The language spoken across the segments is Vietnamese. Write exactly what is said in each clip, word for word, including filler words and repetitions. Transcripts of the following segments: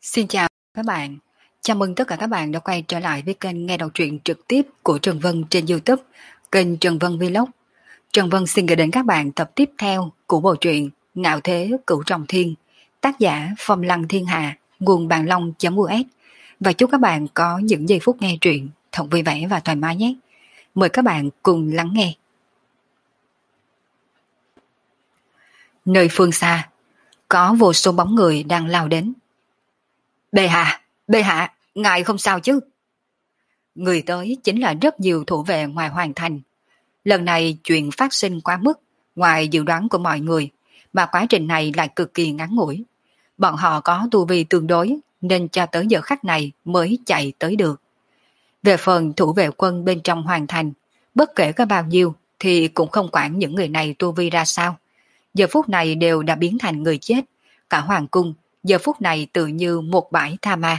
Xin chào các bạn. Chào mừng tất cả các bạn đã quay trở lại với kênh nghe đọc truyện trực tiếp của Trần Vân trên YouTube, kênh Trần Vân Vlog. Trần Vân xin gửi đến các bạn tập tiếp theo của bộ truyện Ngạo Thế Cửu Trọng Thiên, tác giả Phong Lăng Thiên Hạ, nguồn bàn long.us. Và chúc các bạn có những giây phút nghe truyện thật vui vẻ và thoải mái nhé. Mời các bạn cùng lắng nghe. Nơi phương xa, có vô số bóng người đang lao đến. Bệ hạ, bệ hạ, ngài không sao chứ? Người tới chính là rất nhiều thủ vệ ngoài hoàng thành. Lần này chuyện phát sinh quá mức, ngoài dự đoán của mọi người, mà quá trình này lại cực kỳ ngắn ngủi. Bọn họ có tu vi tương đối, nên cho tới giờ khắc này mới chạy tới được. Về phần thủ vệ quân bên trong hoàng thành, bất kể có bao nhiêu thì cũng không quản những người này tu vi ra sao. Giờ phút này đều đã biến thành người chết, cả hoàng cung giờ phút này tự như một bãi tha ma.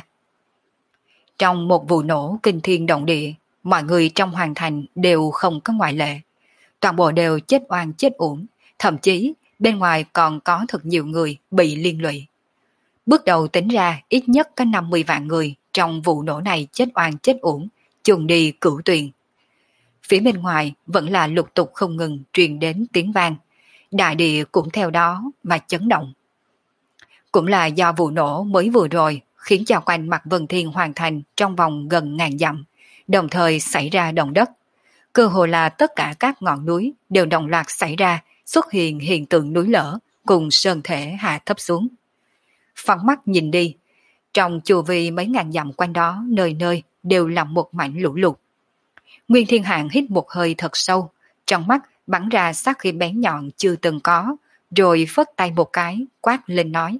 Trong một vụ nổ kinh thiên động địa, mọi người trong hoàng thành đều không có ngoại lệ. Toàn bộ đều chết oan chết uổng, thậm chí bên ngoài còn có thật nhiều người bị liên lụy. Bước đầu tính ra ít nhất có năm mươi vạn người trong vụ nổ này chết oan chết uổng, chung đi cửu tuyền. Phía bên ngoài vẫn là lục tục không ngừng truyền đến tiếng vang, đại địa cũng theo đó mà chấn động. Cũng là do vụ nổ mới vừa rồi khiến cho quanh mặt Vân Thiên Hoàng Thành trong vòng gần ngàn dặm, đồng thời xảy ra động đất. Cơ hồ là tất cả các ngọn núi đều đồng loạt xảy ra, xuất hiện hiện tượng núi lở cùng sơn thể hạ thấp xuống. Phóng mắt nhìn đi, trong chu vi mấy ngàn dặm quanh đó nơi nơi đều là một mảnh lũ lụt. Nguyên Thiên Hạng hít một hơi thật sâu, trong mắt bắn ra sát khí bén nhọn chưa từng có, rồi phất tay một cái quát lên nói: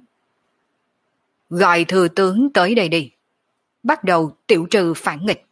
Gọi thừa tướng tới đây đi, bắt đầu tiểu trừ phản nghịch.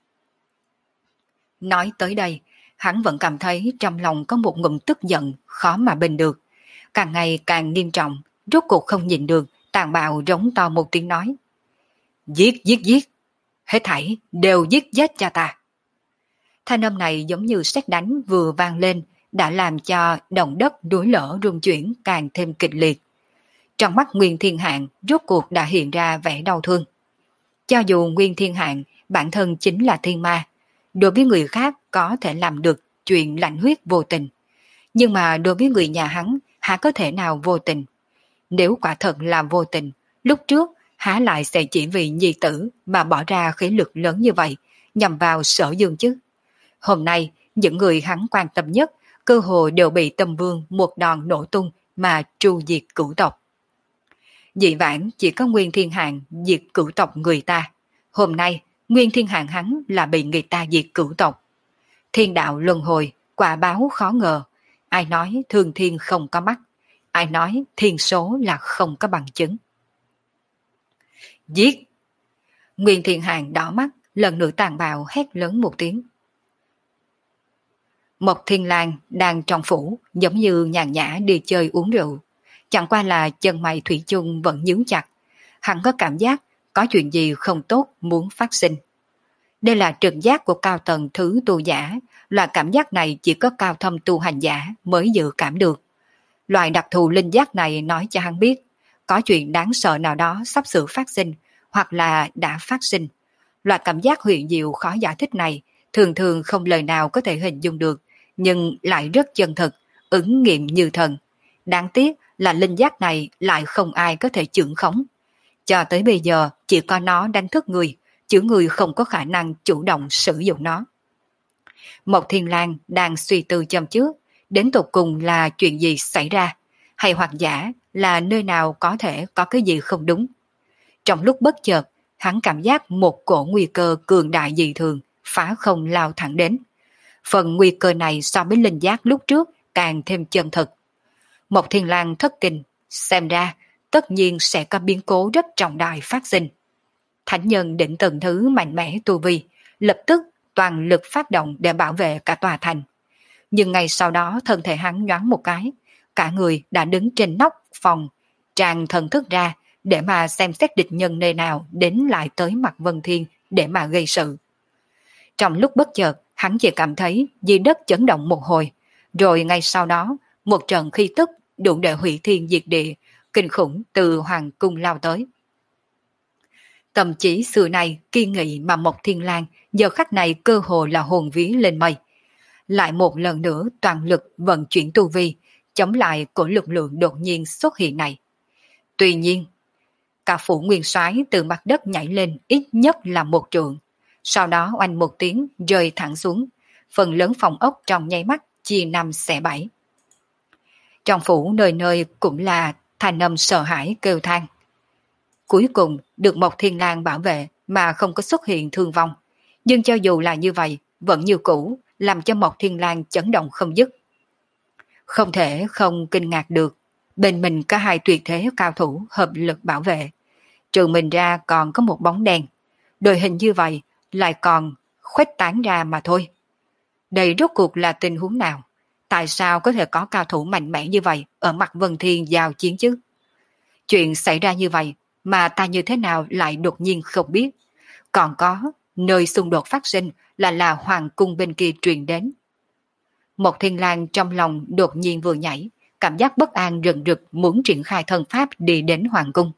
Nói tới đây, hắn vẫn cảm thấy trong lòng có một ngụm tức giận khó mà bình được. Càng ngày càng nghiêm trọng, rốt cuộc không nhịn được, tàn bạo rống to một tiếng nói: Giết giết giết, hết thảy đều giết chết cha ta. Thanh âm này giống như sét đánh vừa vang lên, đã làm cho động đất núi lở rung chuyển càng thêm kịch liệt. Trong mắt Nguyên Thiên Hạng rốt cuộc đã hiện ra vẻ đau thương. Cho dù Nguyên Thiên Hạng bản thân chính là thiên ma, đối với người khác có thể làm được chuyện lạnh huyết vô tình, nhưng mà đối với người nhà hắn há có thể nào vô tình. Nếu quả thật là vô tình, lúc trước há lại sẽ chỉ vì nhi tử mà bỏ ra khí lực lớn như vậy nhằm vào Sở Dương chứ. Hôm nay những người hắn quan tâm nhất cơ hồ đều bị Tâm Vương một đòn nổ tung mà tru diệt cửu tộc. Dị vãng chỉ có Nguyên Thiên Hạng diệt cửu tộc người ta, hôm nay Nguyên Thiên Hạng hắn là bị người ta diệt cửu tộc. Thiên đạo luân hồi, quả báo khó ngờ. Ai nói thương thiên không có mắt, ai nói thiên số là không có bằng chứng. Giết! Nguyên Thiên Hạng đỏ mắt, lần nữa tàn bạo hét lớn một tiếng. Mộc Thiên Lang đang trong phủ, giống như nhàn nhã đi chơi uống rượu. Chẳng qua là chân mày thủy chung vẫn nhướng chặt. Hắn có cảm giác có chuyện gì không tốt muốn phát sinh. Đây là trực giác của cao tầng thứ tu giả. Loại cảm giác này chỉ có cao thâm tu hành giả mới dự cảm được. Loại đặc thù linh giác này nói cho hắn biết có chuyện đáng sợ nào đó sắp sửa phát sinh hoặc là đã phát sinh. Loại cảm giác huyền diệu khó giải thích này thường thường không lời nào có thể hình dung được, nhưng lại rất chân thực, ứng nghiệm như thần. Đáng tiếc là linh giác này lại không ai có thể chưởng khống. Cho tới bây giờ chỉ có nó đánh thức người, chứ người không có khả năng chủ động sử dụng nó. Mộc Thiên Lang đang suy tư châm trước, đến tột cùng là chuyện gì xảy ra, hay hoặc giả là nơi nào có thể có cái gì không đúng. Trong lúc bất chợt, hắn cảm giác một cổ nguy cơ cường đại dị thường, phá không lao thẳng đến. Phần nguy cơ này so với linh giác lúc trước càng thêm chân thực. Mộc Thiên Lang thất kinh, xem ra tất nhiên sẽ có biến cố rất trọng đại phát sinh. Thánh nhân định từng thứ mạnh mẽ tu vi, lập tức toàn lực phát động để bảo vệ cả tòa thành. Nhưng ngay sau đó thân thể hắn nhoáng một cái, cả người đã đứng trên nóc phòng, tràn thần thức ra để mà xem xét địch nhân nơi nào đến lại tới mặt Vân Thiên để mà gây sự. Trong lúc bất chợt, hắn chỉ cảm thấy dưới đất chấn động một hồi, rồi ngay sau đó một trận khí tức đủ để hủy thiên diệt địa, kinh khủng từ hoàng cung lao tới. Tâm trí xưa nay kiên nghị mà Mộc Thiên Lang giờ khắc này cơ hồ là hồn vía lên mây. Lại một lần nữa toàn lực vận chuyển tu vi, chống lại của lực lượng đột nhiên xuất hiện này. Tuy nhiên, cả phủ nguyên soái từ mặt đất nhảy lên ít nhất là một trượng, sau đó oanh một tiếng rơi thẳng xuống, phần lớn phòng ốc trong nháy mắt chia năm xẻ bảy. Trong phủ nơi nơi cũng là thanh âm sợ hãi kêu than. Cuối cùng được Mộc Thiên Lang bảo vệ mà không có xuất hiện thương vong, nhưng cho dù là như vậy vẫn như cũ làm cho Mộc Thiên Lang chấn động không dứt. Không thể không kinh ngạc được, bên mình có hai tuyệt thế cao thủ hợp lực bảo vệ, trừ mình ra còn có một bóng đen, đội hình như vậy lại còn khuếch tán ra mà thôi. Đây rốt cuộc là tình huống nào? Tại sao có thể có cao thủ mạnh mẽ như vậy ở mặt Vân Thiên giao chiến chứ? Chuyện xảy ra như vậy mà ta như thế nào lại đột nhiên không biết. Còn có nơi xung đột phát sinh là là hoàng cung bên kia truyền đến. Một Thiên Lang trong lòng đột nhiên vừa nhảy, cảm giác bất an rần rực muốn triển khai thân pháp đi đến hoàng cung.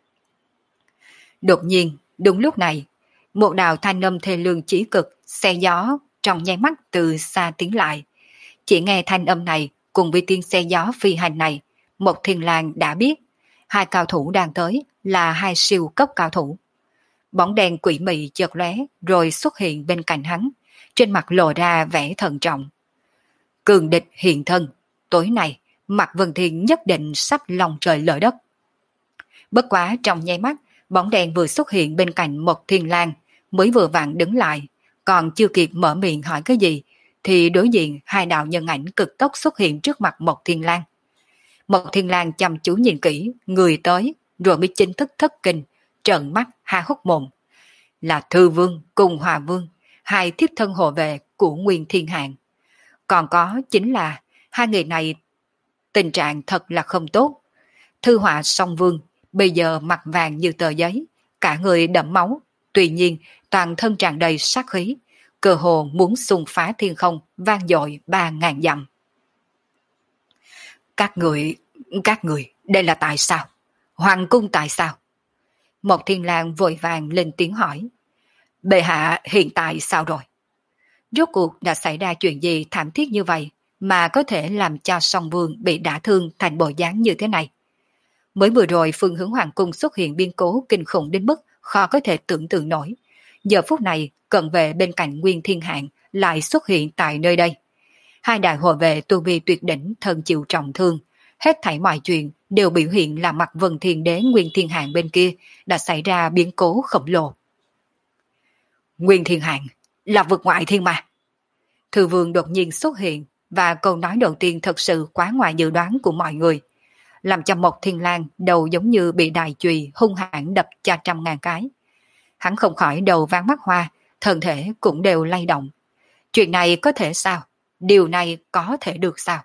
Đột nhiên, đúng lúc này, một đạo thanh âm thê lương chỉ cực, xe gió trong nháy mắt từ xa tiến lại. Chỉ nghe thanh âm này cùng với tiếng xe gió phi hành này, Một Thiên Lang đã biết hai cao thủ đang tới là hai siêu cấp cao thủ. Bóng đèn quỷ mị chợt lóe rồi xuất hiện bên cạnh hắn, trên mặt lộ ra vẻ thận trọng. Cường địch hiện thân, tối nay Mạc Vân Thiên nhất định sắp lòng trời lở đất. Bất quá trong nháy mắt, bóng đèn vừa xuất hiện bên cạnh Một Thiên Lang, mới vừa vặn đứng lại, còn chưa kịp mở miệng hỏi cái gì, thì đối diện hai đạo nhân ảnh cực tốc xuất hiện trước mặt Một Thiên Lang. Một Thiên Lang chăm chú nhìn kỹ, người tới, rồi mới chính thức thất kinh, trợn mắt há hốc mồm. Là Thư Vương cùng Hòa Vương, hai thiếp thân hộ vệ của Nguyên Thiên Hạng. Còn có chính là hai người này tình trạng thật là không tốt. Thư Họa Song Vương bây giờ mặt vàng như tờ giấy, cả người đẫm máu, tuy nhiên toàn thân tràn đầy sát khí, cơ hồ muốn xung phá thiên không, vang dội ba ngàn dặm. Các người, các người, đây là tại sao? Hoàng cung tại sao? Một Thiên Lang vội vàng lên tiếng hỏi. Bệ hạ hiện tại sao rồi? Rốt cuộc đã xảy ra chuyện gì thảm thiết như vậy mà có thể làm cho Song Vương bị đả thương thành bộ dáng như thế này? Mới vừa rồi phương hướng hoàng cung xuất hiện biến cố kinh khủng đến mức khó có thể tưởng tượng nổi. Giờ phút này cận vệ bên cạnh Nguyên Thiên Hạng lại xuất hiện tại nơi đây. Hai đại hộ vệ tu vi tuyệt đỉnh thân chịu trọng thương, hết thảy mọi chuyện đều biểu hiện là mặt Vân Thiên Đế Nguyên Thiên Hạng bên kia đã xảy ra biến cố khổng lồ. Nguyên Thiên Hạng là vực ngoại thiên ma. Thư Vương đột nhiên xuất hiện và câu nói đầu tiên thật sự quá ngoài dự đoán của mọi người, làm cho Mộc Thiên Lang đầu giống như bị đài chùy hung hãn đập cho trăm ngàn cái. Hắn không khỏi đầu váng mắt hoa, thân thể cũng đều lay động. Chuyện này có thể sao? Điều này có thể được sao?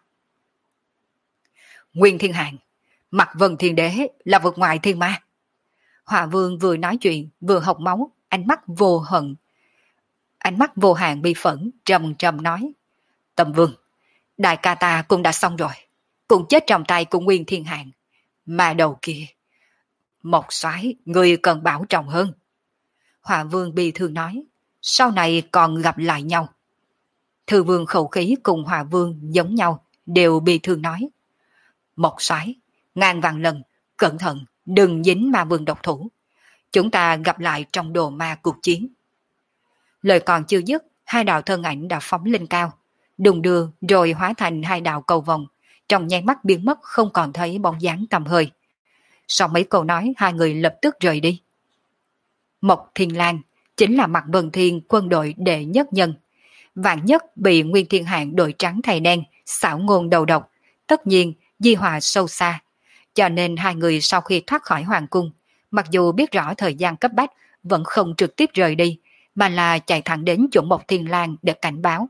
Nguyên Thiên Hạng, mặt Vân Thiên Đế là vực ngoại thiên ma. Hòa Vương vừa nói chuyện vừa học máu, ánh mắt vô hận. Ánh mắt vô hạn bi phẫn, trầm trầm nói. Tầm Vương, đại ca ta cũng đã xong rồi, cũng chết trong tay của Nguyên Thiên Hạng. Mà đầu kia, Mộc Soái, người cần bảo trọng hơn. Hòa Vương bi thương nói, sau này còn gặp lại nhau. Thư Vương khẩu khí cùng Hòa Vương giống nhau, đều bi thương nói. Mộc Soái, ngàn vạn lần, cẩn thận, đừng dính ma vương độc thủ. Chúng ta gặp lại trong đồ ma cuộc chiến. Lời còn chưa dứt, hai đạo thân ảnh đã phóng lên cao, đùng đưa rồi hóa thành hai đạo cầu vồng, trong nháy mắt biến mất không còn thấy bóng dáng tầm hơi. Sau mấy câu nói, hai người lập tức rời đi. Mộc Thiên Lang chính là mặt Vân Thiên quân đội đệ nhất nhân. Vạn nhất bị Nguyên Thiên Hạng đội trắng thay đen, xảo ngôn đầu độc, tất nhiên di hòa sâu xa. Cho nên hai người sau khi thoát khỏi hoàng cung, mặc dù biết rõ thời gian cấp bách, vẫn không trực tiếp rời đi, mà là chạy thẳng đến chỗ Mộc Thiên Lang để cảnh báo.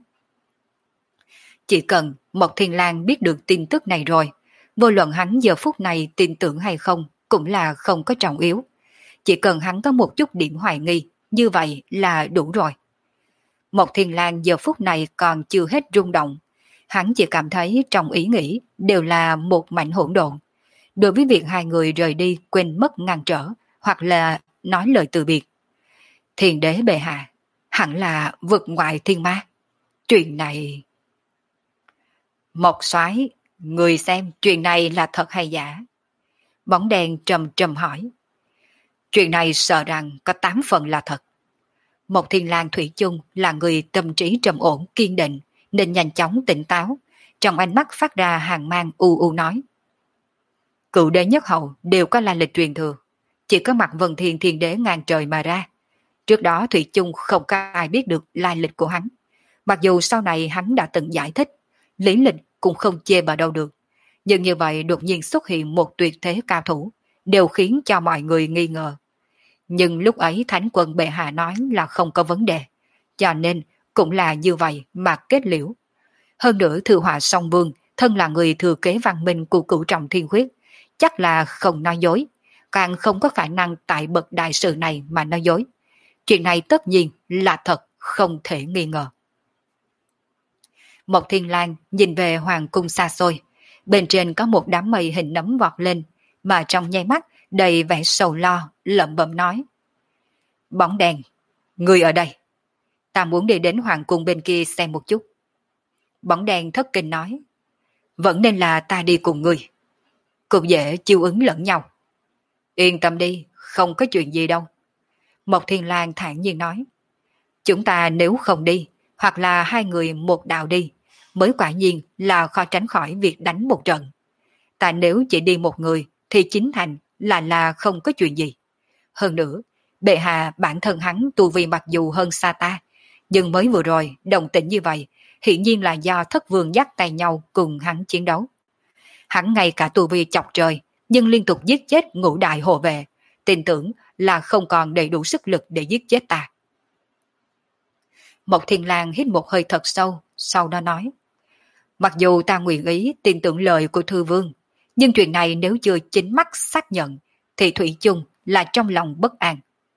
Chỉ cần Mộc Thiên Lang biết được tin tức này rồi, vô luận hắn giờ phút này tin tưởng hay không cũng là không có trọng yếu. Chỉ cần hắn có một chút điểm hoài nghi, như vậy là đủ rồi. Mộc Thiên Lang giờ phút này còn chưa hết rung động. Hắn chỉ cảm thấy trong ý nghĩ đều là một mảnh hỗn độn. Đối với việc hai người rời đi quên mất ngăn trở, hoặc là nói lời từ biệt. Thiền đế bệ hạ, hẳn là vượt ngoại thiên ma. Chuyện này... Mộc Soái, người xem chuyện này là thật hay giả? Bóng đèn trầm trầm hỏi. Chuyện này sợ rằng có tám phần là thật. Một Thiên Lang thủy chung là người tâm trí trầm ổn kiên định nên nhanh chóng tỉnh táo, trong ánh mắt phát ra hàng mang u u nói. Cựu đế nhất hậu đều có lai lịch truyền thừa, chỉ có mặt Vân Thiên Thiên đế ngang trời mà ra. Trước đó thủy chung không có ai biết được lai lịch của hắn. Mặc dù sau này hắn đã từng giải thích, lý lịch cũng không chê vào đâu được. Nhưng như vậy đột nhiên xuất hiện một tuyệt thế cao thủ, đều khiến cho mọi người nghi ngờ. Nhưng lúc ấy Thánh Quân bệ hạ nói là không có vấn đề, cho nên cũng là như vậy mà kết liễu. Hơn nữa Thư Họa Song Vương thân là người thừa kế văn minh của cửu trọng thiên huyết, chắc là không nói dối, càng không có khả năng tại bậc đại sự này mà nói dối. Chuyện này tất nhiên là thật, không thể nghi ngờ. Một Thiên Lang nhìn về hoàng cung xa xôi, bên trên có một đám mây hình nấm vọt lên, mà trong nháy mắt đầy vẻ sầu lo, lẩm bẩm nói. Bóng đèn, người ở đây. Ta muốn đi đến hoàng cung bên kia xem một chút. Bóng đèn thất kinh nói. Vẫn nên là ta đi cùng người. Cũng dễ chiêu ứng lẫn nhau. Yên tâm đi, không có chuyện gì đâu. Mộc Thiên Lang thản nhiên nói. Chúng ta nếu không đi, hoặc là hai người một đạo đi, mới quả nhiên là khó tránh khỏi việc đánh một trận. Ta nếu chỉ đi một người, thì chính thành là là không có chuyện gì. Hơn nữa, bệ hạ bản thân hắn tu vi mặc dù hơn xa ta, nhưng mới vừa rồi đồng tĩnh như vậy, hiển nhiên là do thất vương dắt tay nhau cùng hắn chiến đấu. Hắn ngay cả tu vi chọc trời, nhưng liên tục giết chết ngũ đại hộ vệ, tin tưởng là không còn đầy đủ sức lực để giết chết ta. Mộc Thiên Lang hít một hơi thật sâu, sau đó nói. Mặc dù ta nguyện ý tin tưởng lời của Thư Vương, nhưng chuyện này nếu chưa chính mắt xác nhận, thì thủy chung là trong lòng bất an.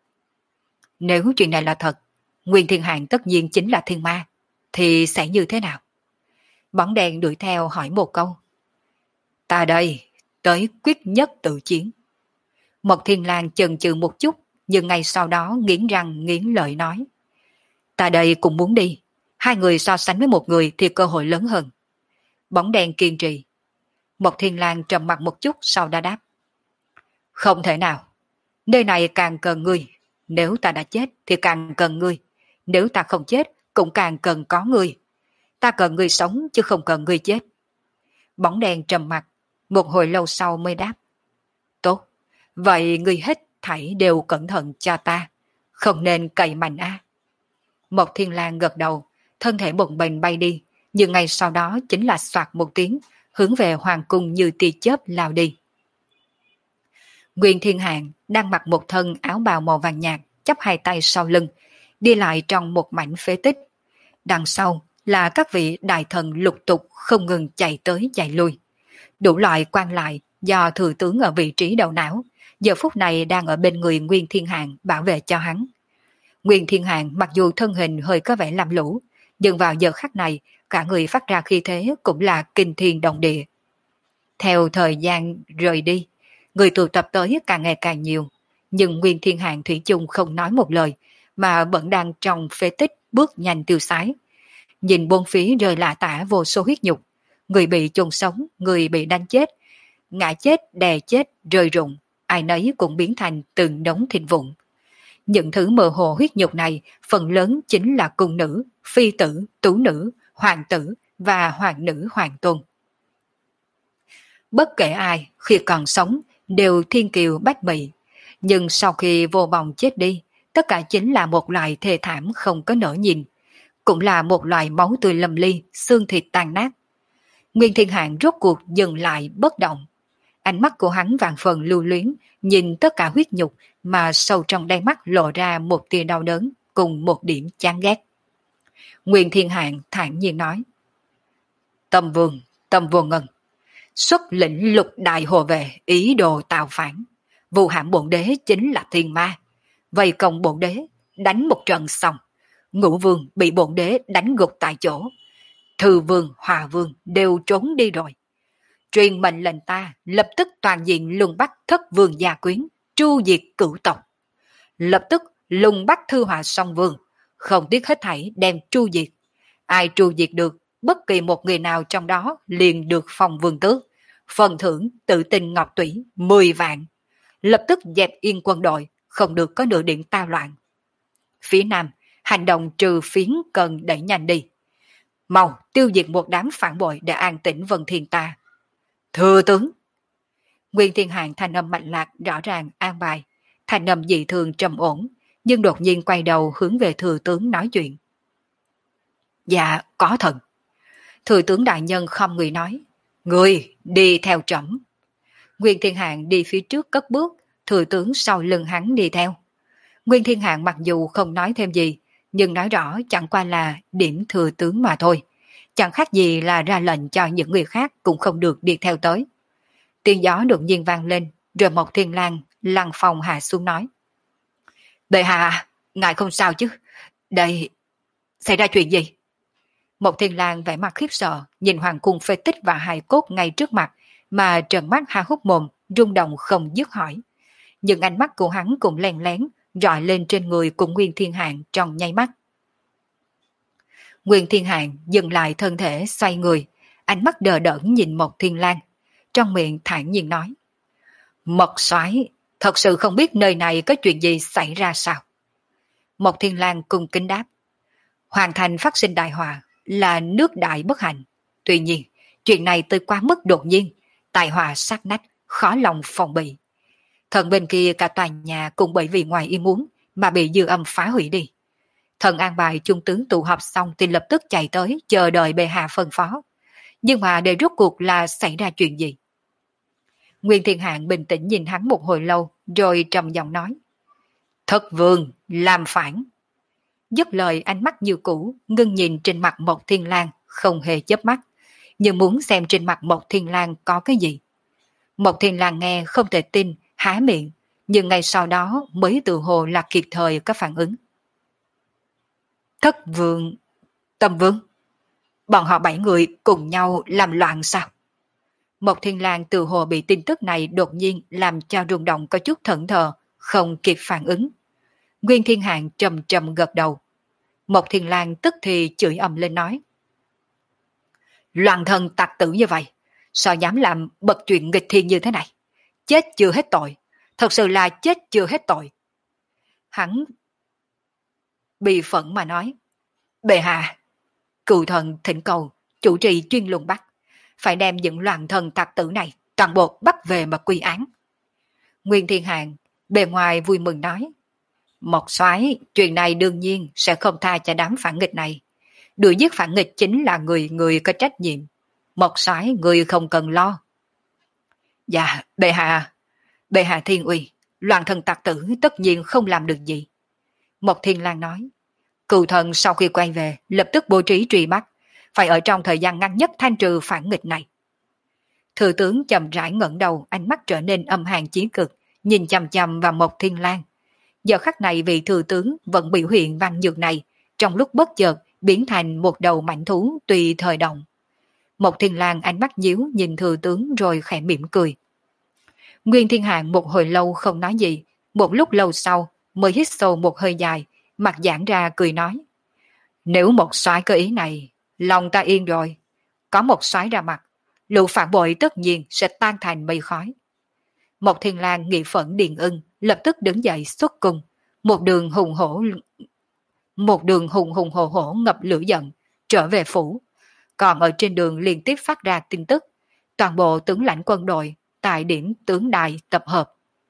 Nếu chuyện này là thật, Nguyên Thiên Hạng tất nhiên chính là thiên ma, thì sẽ như thế nào? Bóng đèn đuổi theo hỏi một câu. Ta đây, tới quyết nhất tự chiến. Mộc Thiên Lang chần chừ một chút, nhưng ngay sau đó nghiến răng nghiến lợi nói. Ta đây cũng muốn đi, hai người so sánh với một người thì cơ hội lớn hơn. Bóng đèn kiên trì. Mộc Thiên Lang trầm mặt một chút sau đó đáp. Không thể nào, nơi này càng cần ngươi, nếu ta đã chết thì càng cần ngươi, nếu ta không chết cũng càng cần có ngươi. Ta cần ngươi sống chứ không cần ngươi chết. Bóng đèn trầm mặt, một hồi lâu sau mới đáp. Tốt, vậy ngươi hết thảy đều cẩn thận cho ta, không nên cậy mạnh a. Mộc Thiên Lang gật đầu, thân thể bồng bềnh bay đi, nhưng ngay sau đó chính là soạt một tiếng, hướng về hoàng cung như tia chớp lao đi. Nguyên Thiên Hạng đang mặc một thân áo bào màu vàng nhạt, chắp hai tay sau lưng, đi lại trong một mảnh phế tích. Đằng sau là các vị đại thần lục tục không ngừng chạy tới chạy lui. Đủ loại quan lại do thừa tướng ở vị trí đầu não, giờ phút này đang ở bên người Nguyên Thiên Hạng bảo vệ cho hắn. Nguyên Thiên Hạng mặc dù thân hình hơi có vẻ lam lũ, nhưng vào giờ khắc này, cả người phát ra khí thế cũng là kinh thiên động địa. Theo thời gian rời đi, người tụ tập tới càng ngày càng nhiều, nhưng Nguyên Thiên Hạng thủy chung không nói một lời, mà vẫn đang trong phế tích bước nhanh tiêu sái. Nhìn bốn phía rơi lả tả vô số huyết nhục, người bị chôn sống, người bị đánh chết, ngã chết, đè chết, rơi rụng, ai nấy cũng biến thành từng đống thịt vụn. Những thứ mơ hồ huyết nhục này phần lớn chính là cung nữ, phi tử, tú nữ, hoàng tử và hoàng nữ hoàng tôn. Bất kể ai khi còn sống đều thiên kiều bách mỹ, nhưng sau khi vô vọng chết đi, tất cả chính là một loại thê thảm không có nỡ nhìn, cũng là một loại máu tươi lâm ly, xương thịt tan nát. Nguyên Thiên Hạng rốt cuộc dừng lại bất động. Ánh mắt của hắn vàng phần lưu luyến, nhìn tất cả huyết nhục mà sâu trong đáy mắt lộ ra một tia đau đớn cùng một điểm chán ghét. Nguyên Thiên Hạng thản nhiên nói. Tâm Vương, Tâm Vô Ngân, xuất lĩnh lục đại hộ vệ ý đồ tạo phản. Vụ hãm bổn đế chính là thiên ma. Vây công bổn đế, đánh một trận xong. Ngũ Vương bị bổn đế đánh gục tại chỗ. Thư Vương, Hòa Vương đều trốn đi rồi. Truyền mệnh lệnh ta lập tức toàn diện lùng bắt thất vương gia quyến, tru diệt cửu tộc. lập tức lùng bắt Thư Họa Song Vương, không tiếc hết thảy đem tru diệt. Ai tru diệt được, bất kỳ một người nào trong đó liền được phong vương tước, phần thưởng tự tin ngọc tủy mười vạn. Lập tức dẹp yên quân đội, không được có nửa điểm tao loạn. Phía Nam, hành động trừ phiến cần đẩy nhanh đi. Mau tiêu diệt một đám phản bội để an tĩnh Vân Thiên ta. Thưa tướng. Nguyên Thiên Hạng thanh âm mạnh lạc rõ ràng an bài, thanh âm dị thường trầm ổn, nhưng đột nhiên quay đầu hướng về thừa tướng nói chuyện. Dạ, có thần. Thừa tướng đại nhân không người nói. Người đi theo trẫm. Nguyên Thiên Hạng đi phía trước cất bước, thừa tướng sau lưng hắn đi theo. Nguyên Thiên Hạng mặc dù không nói thêm gì, nhưng nói rõ chẳng qua là điểm thừa tướng mà thôi. Chẳng khác gì là ra lệnh cho những người khác cũng không được đi theo tới. Tiếng gió đột nhiên vang lên, rồi một thiên lang lăng phòng hạ xuống nói. Bệ hạ, ngài không sao chứ? Đây, xảy ra chuyện gì? Một thiên lang vẻ mặt khiếp sợ, nhìn hoàng cung phế tích và hài cốt ngay trước mặt, mà trợn mắt há hốc mồm, rung động không dứt hỏi. Nhưng ánh mắt của hắn cũng lén lén, rọi lên trên người của Nguyên Thiên Hạng trong nháy mắt. Nguyên Thiên Hạng dừng lại thân thể xoay người, ánh mắt đờ đẫn nhìn Mộc Thiên Lang, trong miệng thản nhiên nói. Mộc soái thật sự không biết nơi này có chuyện gì xảy ra sao? Mộc Thiên Lang cung kính đáp. Hoàng thành phát sinh đại họa là nước đại bất hạnh. Tuy nhiên, chuyện này tới quá mức đột nhiên, tai họa sát nách, khó lòng phòng bị. Thần bên kia cả tòa nhà cũng bởi vì ngoài ý muốn mà bị dư âm phá hủy đi. Thần an bài trung tướng tụ họp xong thì lập tức chạy tới chờ đợi bệ hạ phân phó. Nhưng mà để rốt cuộc là xảy ra chuyện gì? Nguyên Thiên Hạng bình tĩnh nhìn hắn một hồi lâu rồi trầm giọng nói. Thất vương làm phản. Dứt lời ánh mắt như cũ ngưng nhìn trên mặt Mộc Thiên Lang không hề chớp mắt, nhưng muốn xem trên mặt Mộc Thiên Lang có cái gì. Mộc Thiên Lang nghe không thể tin, há miệng, nhưng ngay sau đó mới tự hồ là kịp thời có phản ứng. Thất vương, Tâm vương, bọn họ bảy người cùng nhau làm loạn sao? Mộc Thiên Lang tự hồ bị tin tức này đột nhiên làm cho rung động có chút thẫn thờ, không kịp phản ứng. Nguyên Thiên Hạng trầm trầm gật đầu. Mộc Thiên Lang tức thì chửi ầm lên nói. Loạn thần tặc tử như vậy, sao dám làm bậc chuyện nghịch thiên như thế này? Chết chưa hết tội, thật sự là chết chưa hết tội. Hắn bị phẫn mà nói. Bệ hạ, cựu thần thỉnh cầu, chủ trì chuyên lùng bắt, phải đem những loạn thần tặc tử này toàn bộ bắt về mà quy án. Nguyên Thiên Hạng bề ngoài vui mừng nói. Mộc soái, chuyện này đương nhiên sẽ không tha cho đám phản nghịch này. Đuổi giết phản nghịch chính là người người có trách nhiệm. Mộc soái, người không cần lo. Dạ, bệ hạ, bệ hạ thiên uy, loạn thần tặc tử tất nhiên không làm được gì. Mộc Thiên Lang nói. Cựu thần sau khi quay về lập tức bố trí truy bắt, phải ở trong thời gian ngắn nhất thanh trừ phản nghịch này. Thừa tướng chậm rãi ngẩng đầu, ánh mắt trở nên âm hàn chí cực, nhìn chằm chằm vào Mộc Thiên Lang. Giờ khắc này vị thừa tướng vẫn biểu hiện văn nhược này, trong lúc bất chợt biến thành một đầu mãnh thú tùy thời động. Mộc Thiên Lang ánh mắt nhíu nhìn thừa tướng rồi khẽ mỉm cười. Nguyên Thiên Hạng một hồi lâu không nói gì, một lúc lâu sau mới hít sâu một hơi dài, mặt giãn ra cười nói. Nếu một soái cơ ý này, lòng ta yên rồi. Có một soái ra mặt, lũ phản bội tất nhiên sẽ tan thành mây khói. Mộc Thiên Lang nghị phẫn điền ưng, lập tức đứng dậy xuất cung, một đường hùng hổ một đường hùng hùng hổ hổ ngập lửa giận, trở về phủ. Còn ở trên đường liên tiếp phát ra tin tức, toàn bộ tướng lãnh quân đội tại điểm tướng đài tập hợp.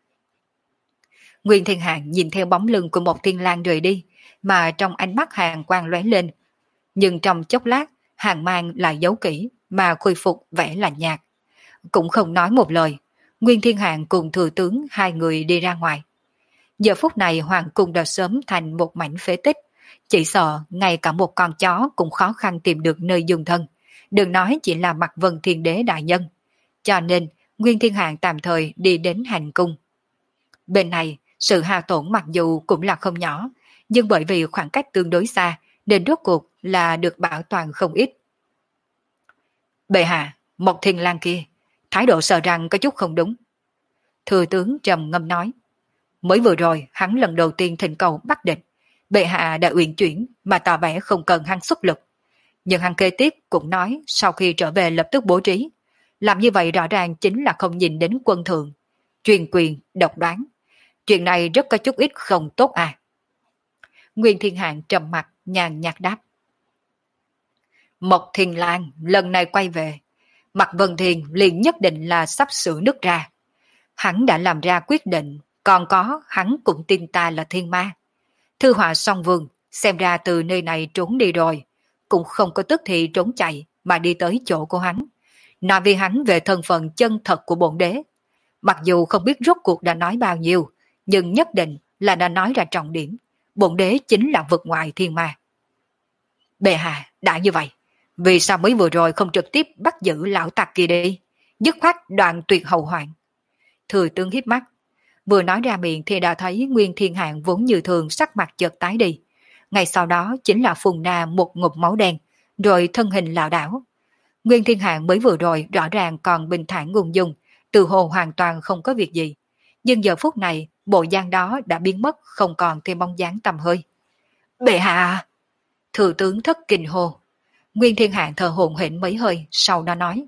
Nguyên Thiên Hạng nhìn theo bóng lưng của Mộc Thiên Lang rời đi, mà trong ánh mắt hàng quang lóe lên. Nhưng trong chốc lát, hàng mang lại giấu kỹ, mà khôi phục vẻ lạnh nhạt. Cũng không nói một lời, Nguyên Thiên Hạng cùng thừa tướng hai người đi ra ngoài. Giờ phút này hoàng cung đã sớm thành một mảnh phế tích, chỉ sợ ngay cả một con chó cũng khó khăn tìm được nơi dung thân, đừng nói chỉ là Mạc Vân Thiên Đế đại nhân. Cho nên Nguyên Thiên Hạng tạm thời đi đến hành cung. Bên này sự hao tổn mặc dù cũng là không nhỏ, nhưng bởi vì khoảng cách tương đối xa nên rốt cuộc là được bảo toàn không ít. Bệ hạ, Mộc Thiên Lang kia thái độ sợ rằng có chút không đúng. Thừa tướng trầm ngâm nói. Mới vừa rồi hắn lần đầu tiên thỉnh cầu bắt địch, bệ hạ đã uyển chuyển mà tỏ vẻ không cần hắn xuất lực. Nhưng hắn kế tiếp cũng nói sau khi trở về lập tức bố trí. Làm như vậy rõ ràng chính là không nhìn đến quân thượng, truyền quyền, độc đoán. Chuyện này rất có chút ít không tốt à. Nguyên Thiên Hạng trầm mặt nhàn nhạt đáp. Mộc Thiên Lang lần này quay về, Mạc Vân Thiên liền nhất định là sắp sửa nước ra. Hắn đã làm ra quyết định, còn có hắn cũng tin ta là thiên ma. Thư họa song vương, xem ra từ nơi này trốn đi rồi, cũng không có tức thì trốn chạy mà đi tới chỗ của hắn. Nói vì hắn về thân phận chân thật của bổn đế. Mặc dù không biết rốt cuộc đã nói bao nhiêu, nhưng nhất định là đã nói ra trọng điểm. Bổn đế chính là vực ngoại thiên ma. Bệ hạ đã như vậy, vì sao mới vừa rồi không trực tiếp bắt giữ lão tặc kia đi, dứt khoát đoạn tuyệt hậu hoạn. Thừa tướng híp mắt, vừa nói ra miệng thì đã thấy Nguyên Thiên Hạng vốn như thường sắc mặt chợt tái đi. Ngay sau đó chính là phun ra một ngụm máu đen, rồi thân hình lảo đảo. Nguyên Thiên Hạng mới vừa rồi rõ ràng còn bình thản ung dung, từ hồ hoàn toàn không có việc gì. Nhưng giờ phút này, bộ dáng đó đã biến mất, không còn thêm bóng dáng tầm hơi. Bệ hạ! Thừa tướng thất kinh hô. Nguyên Thiên Hạng thở hổn hển mấy hơi, sau đó nói.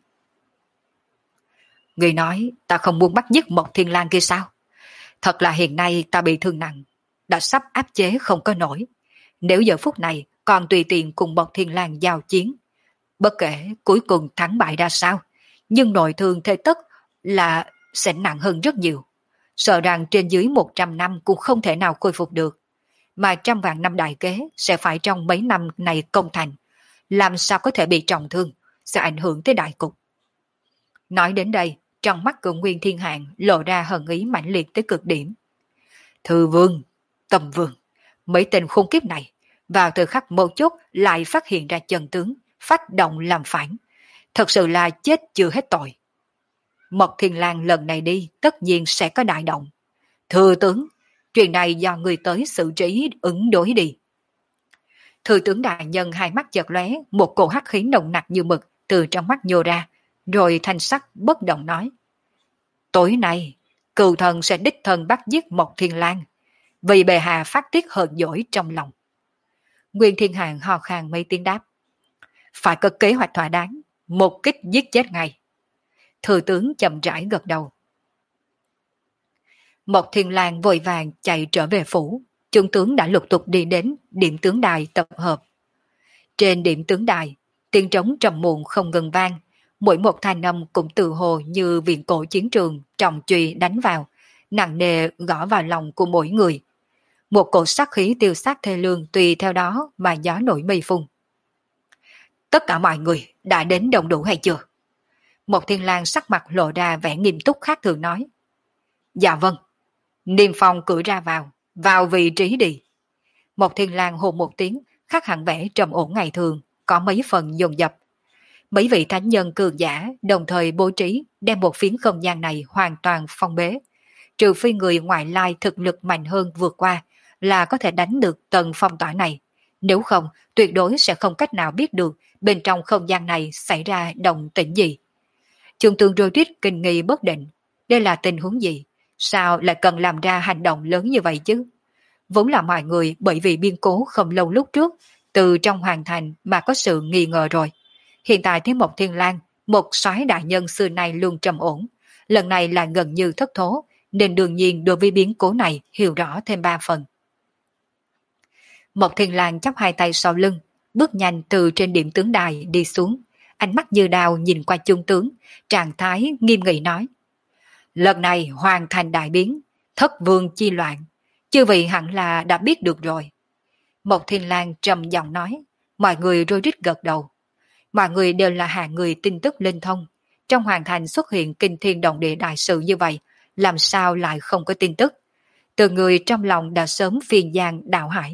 Người nói ta không muốn bắt giết Mộc Thiên Lang kia sao? Thật là hiện nay ta bị thương nặng, đã sắp áp chế không có nổi. Nếu giờ phút này còn tùy tiện cùng Mộc Thiên Lang giao chiến, bất kể cuối cùng thắng bại ra sao, nhưng nội thương thế tất là sẽ nặng hơn rất nhiều. Sợ rằng trên dưới một trăm năm cũng không thể nào khôi phục được. Mà trăm vạn năm đại kế sẽ phải trong mấy năm này công thành. Làm sao có thể bị trọng thương, sẽ ảnh hưởng tới đại cục. Nói đến đây, trong mắt của Nguyên Thiên Hạng lộ ra hận ý mãnh liệt tới cực điểm. Thư vương, Tầm vương, mấy tên khốn kiếp này, vào thời khắc mấu chốt lại phát hiện ra chân tướng, phát động làm phản. Thật sự là chết chưa hết tội. Mộc Thiên Lang lần này đi tất nhiên sẽ có đại động. Thừa tướng, chuyện này do người tới xử trí ứng đối đi. Thừa tướng đại nhân hai mắt chợt lóe, một cổ hắc khí nồng nặc như mực từ trong mắt nhô ra, rồi thanh sắc bất động nói. Tối nay, cừu thần sẽ đích thân bắt giết Mộc Thiên Lang, vì bệ hạ phát tiết hờn dỗi trong lòng. Nguyên Thiên Hạng hò khan mấy tiếng đáp. Phải có kế hoạch thỏa đáng, một kích giết chết ngay. Thừa tướng chậm rãi gật đầu. Mộc Thiên Lang vội vàng chạy trở về phủ, trung tướng đã lục tục đi đến điểm tướng đài tập hợp. Trên điểm tướng đài, tiếng trống trầm muộn không ngừng vang, mỗi một thanh âm cũng tự hồ như viện cổ chiến trường trọng chùy đánh vào, nặng nề gõ vào lòng của mỗi người. Một cổ sát khí tiêu sát thê lương tùy theo đó mà gió nổi mây phun. Tất cả mọi người đã đến đông đủ hay chưa? Mộc Thiên Lang sắc mặt lộ ra vẻ nghiêm túc khác thường nói. Dạ vâng. Niêm Phong cử ra vào, vào vị trí đi. Mộc Thiên Lang hô một tiếng, khác hẳn vẻ trầm ổn ngày thường, có mấy phần dồn dập. Mấy vị thánh nhân cường giả đồng thời bố trí đem một phiến không gian này hoàn toàn phong bế. Trừ phi người ngoại lai thực lực mạnh hơn vượt qua là có thể đánh được tầng phong tỏa này. Nếu không, tuyệt đối sẽ không cách nào biết được bên trong không gian này xảy ra động tĩnh gì. Trung tướng Rodriguez kinh nghi bất định. Đây là tình huống gì? Sao lại cần làm ra hành động lớn như vậy chứ? Vốn là mọi người bởi vì biên cố không lâu lúc trước, từ trong hoàn thành mà có sự nghi ngờ rồi. Hiện tại thấy Mộc Thiên Lang, một soái đại nhân xưa nay luôn trầm ổn, lần này là gần như thất thố, nên đương nhiên đối với biến cố này hiểu rõ thêm ba phần. Mộc Thiên Lang chắp hai tay sau lưng, bước nhanh từ trên điểm tướng đài đi xuống, ánh mắt như đao nhìn qua trung tướng, trạng thái nghiêm nghị nói. Lần này hoàn thành đại biến, thất vương chi loạn, chư vị hẳn là đã biết được rồi. Mộc Thiên Lang trầm giọng nói, mọi người rối rít gật đầu. Mọi người đều là hạng người tin tức linh thông, trong hoàn thành xuất hiện kinh thiên động địa đại sự như vậy, làm sao lại không có tin tức. Từ người trong lòng đã sớm phiền giang đạo hải.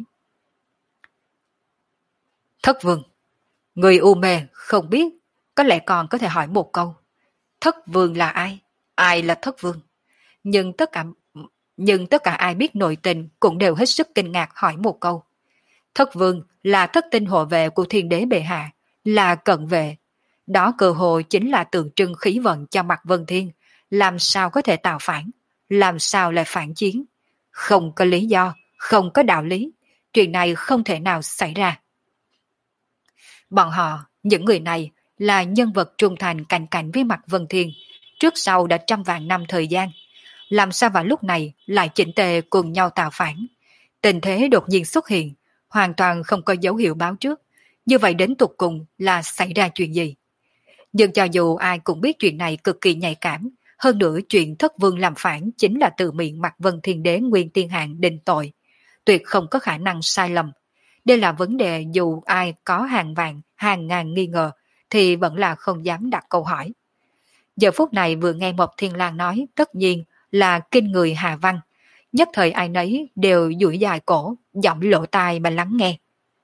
Thất vương, người u mê không biết, có lẽ còn có thể hỏi một câu. Thất vương là ai? Ai là thất vương? Nhưng tất cả nhưng tất cả ai biết nội tình cũng đều hết sức kinh ngạc hỏi một câu. Thất vương là thất tinh hộ vệ của thiên đế bệ hạ, là cận vệ. Đó cơ hội chính là tượng trưng khí vận cho mặt Vân Thiên, làm sao có thể tạo phản, làm sao lại phản chiến. Không có lý do, không có đạo lý, chuyện này không thể nào xảy ra. Bọn họ, những người này là nhân vật trung thành cạnh cạnh với Mạc Vân Thiên, trước sau đã trăm vạn năm thời gian. Làm sao vào lúc này lại chỉnh tề cùng nhau tạo phản? Tình thế đột nhiên xuất hiện, hoàn toàn không có dấu hiệu báo trước. Như vậy đến tục cùng là xảy ra chuyện gì? Nhưng cho dù ai cũng biết chuyện này cực kỳ nhạy cảm, hơn nữa chuyện thất vương làm phản chính là từ miệng Mạc Vân Thiên Đế Nguyên Tiên Hạng định tội. Tuyệt không có khả năng sai lầm. Đây là vấn đề dù ai có hàng vạn, hàng ngàn nghi ngờ, thì vẫn là không dám đặt câu hỏi. Giờ phút này vừa nghe Mộc Thiên Lang nói tất nhiên là kinh người Hà Văn. Nhất thời ai nấy đều duỗi dài cổ, giọng lỗ tai mà lắng nghe.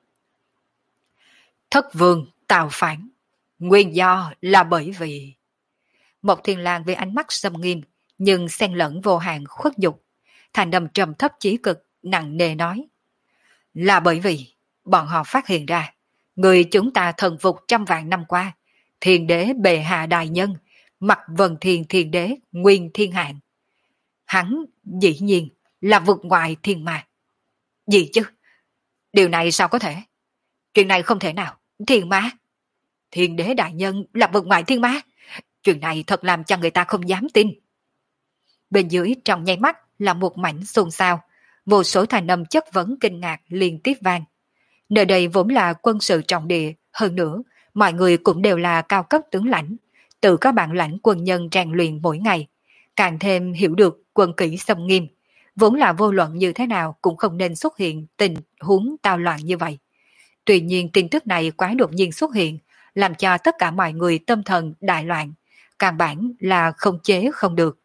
Thất vương tạo phản. Nguyên do là bởi vì... Mộc Thiên Lang với ánh mắt xâm nghiêm, nhưng xen lẫn vô hạn khuất dục. Thành âm trầm thấp chí cực, nặng nề nói. Là bởi vì bọn họ phát hiện ra, người chúng ta thần phục trăm vạn năm qua, thiên đế bệ hạ đại nhân, Mạc Vân Thiên Thiên Đế Nguyên Thiên Hạng. Hắn dĩ nhiên là vượt ngoài thiên ma. Gì chứ? Điều này sao có thể? Chuyện này không thể nào. Thiên ma? Thiên Đế đại nhân là vượt ngoài thiên ma? Chuyện này thật làm cho người ta không dám tin. Bên dưới trong nháy mắt là một mảnh xôn xao, vô số thành âm chất vấn kinh ngạc liên tiếp vang. Nơi đây vốn là quân sự trọng địa, hơn nữa, mọi người cũng đều là cao cấp tướng lãnh, từ các bản lãnh quân nhân rèn luyện mỗi ngày, càng thêm hiểu được quân kỷ xâm nghiêm, vốn là vô luận như thế nào cũng không nên xuất hiện tình huống tao loạn như vậy. Tuy nhiên tin tức này quá đột nhiên xuất hiện, làm cho tất cả mọi người tâm thần đại loạn, căn bản là không chế không được.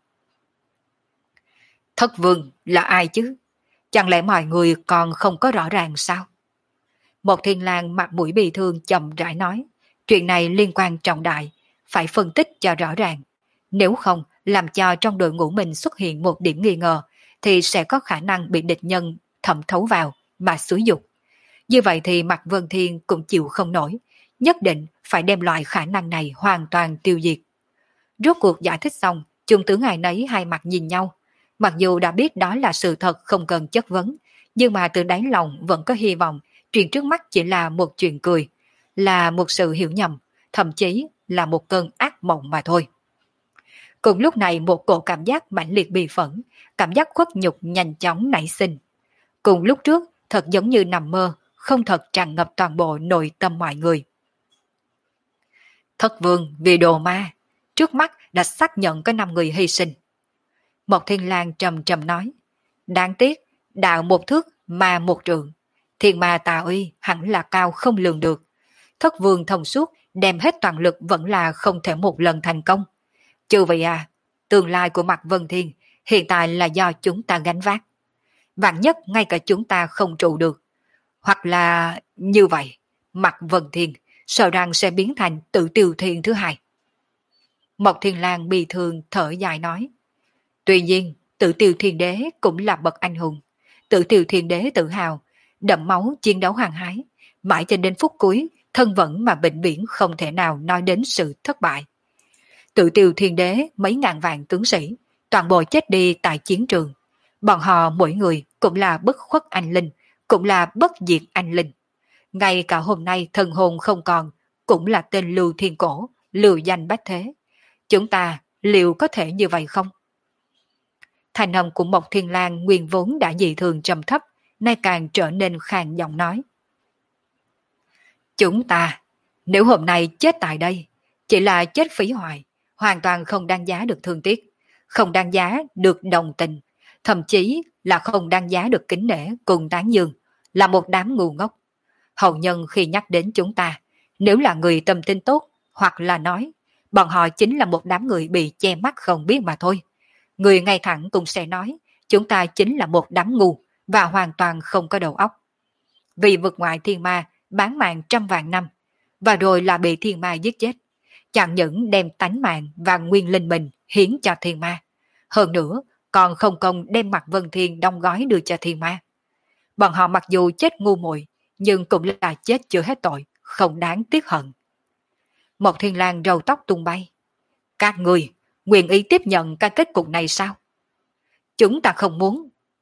Thất vương là ai chứ? Chẳng lẽ mọi người còn không có rõ ràng sao? Một Thiên Lang mặt mũi bị thương chậm rãi nói, chuyện này liên quan trọng đại, phải phân tích cho rõ ràng. Nếu không, làm cho trong đội ngũ mình xuất hiện một điểm nghi ngờ, thì sẽ có khả năng bị địch nhân thẩm thấu vào mà xúi dục. Như vậy thì Mạc Vân Thiên cũng chịu không nổi, nhất định phải đem loại khả năng này hoàn toàn tiêu diệt. Rốt cuộc giải thích xong, trung tướng ai nấy hai mặt nhìn nhau. Mặc dù đã biết đó là sự thật không cần chất vấn, nhưng mà từ đáy lòng vẫn có hy vọng chuyện trước mắt chỉ là một chuyện cười, là một sự hiểu nhầm, thậm chí là một cơn ác mộng mà thôi. Cùng lúc này một cổ cảm giác mãnh liệt bi phẫn, cảm giác khuất nhục nhanh chóng nảy sinh. Cùng lúc trước, thật giống như nằm mơ, không thật tràn ngập toàn bộ nội tâm mọi người. Thất vương vì đồ ma, trước mắt đã xác nhận có năm người hy sinh. Mộc Thiên Lang trầm trầm nói, đáng tiếc, đạo một thước mà một trượng, thiên ma tà uy hẳn là cao không lường được. Thất vương thông suốt đem hết toàn lực vẫn là không thể một lần thành công. Chứ vậy à, tương lai của Mạc Vân Thiên hiện tại là do chúng ta gánh vác. Vạn nhất ngay cả chúng ta không trụ được. Hoặc là như vậy, Mạc Vân Thiên sợ rằng sẽ biến thành tự tiêu thiên thứ hai. Mộc Thiên Lang bi thương thở dài nói. Tuy nhiên, tự tiêu thiên đế cũng là bậc anh hùng. Tự tiêu thiên đế tự hào, đậm máu chiến đấu hăng hái, mãi cho đến phút cuối, thân vẫn mà bệnh biển không thể nào nói đến sự thất bại. Tự tiêu thiên đế mấy ngàn vạn tướng sĩ, toàn bộ chết đi tại chiến trường. Bọn họ mỗi người cũng là bất khuất anh linh, cũng là bất diệt anh linh. Ngay cả hôm nay thần hồn không còn, cũng là tên Lưu Thiên Cổ, lưu danh bách thế. Chúng ta liệu có thể như vậy không? Thành âm của Mộc Thiên Lang nguyên vốn đã dị thường trầm thấp, nay càng trở nên khàn giọng nói. Chúng ta, nếu hôm nay chết tại đây, chỉ là chết phí hoài, hoàn toàn không đáng giá được thương tiếc, không đáng giá được đồng tình, thậm chí là không đáng giá được kính nể cùng tán dương, là một đám ngu ngốc. Hậu nhân khi nhắc đến chúng ta, nếu là người tâm tin tốt, hoặc là nói, bọn họ chính là một đám người bị che mắt không biết mà thôi. Người ngay thẳng cũng sẽ nói, chúng ta chính là một đám ngu và hoàn toàn không có đầu óc. Vì vượt ngoài thiên ma, bán mạng trăm vạn năm, và rồi là bị thiên ma giết chết. Chẳng những đem tánh mạng và nguyên linh mình hiến cho thiên ma. Hơn nữa, còn không công đem Mạc Vân Thiên đóng gói đưa cho thiên ma. Bọn họ mặc dù chết ngu muội, nhưng cũng là chết chưa hết tội, không đáng tiếc hận. Một Thiên Lang râu tóc tung bay. Các người nguyện ý tiếp nhận cái kết cục này sao? Chúng ta không muốn.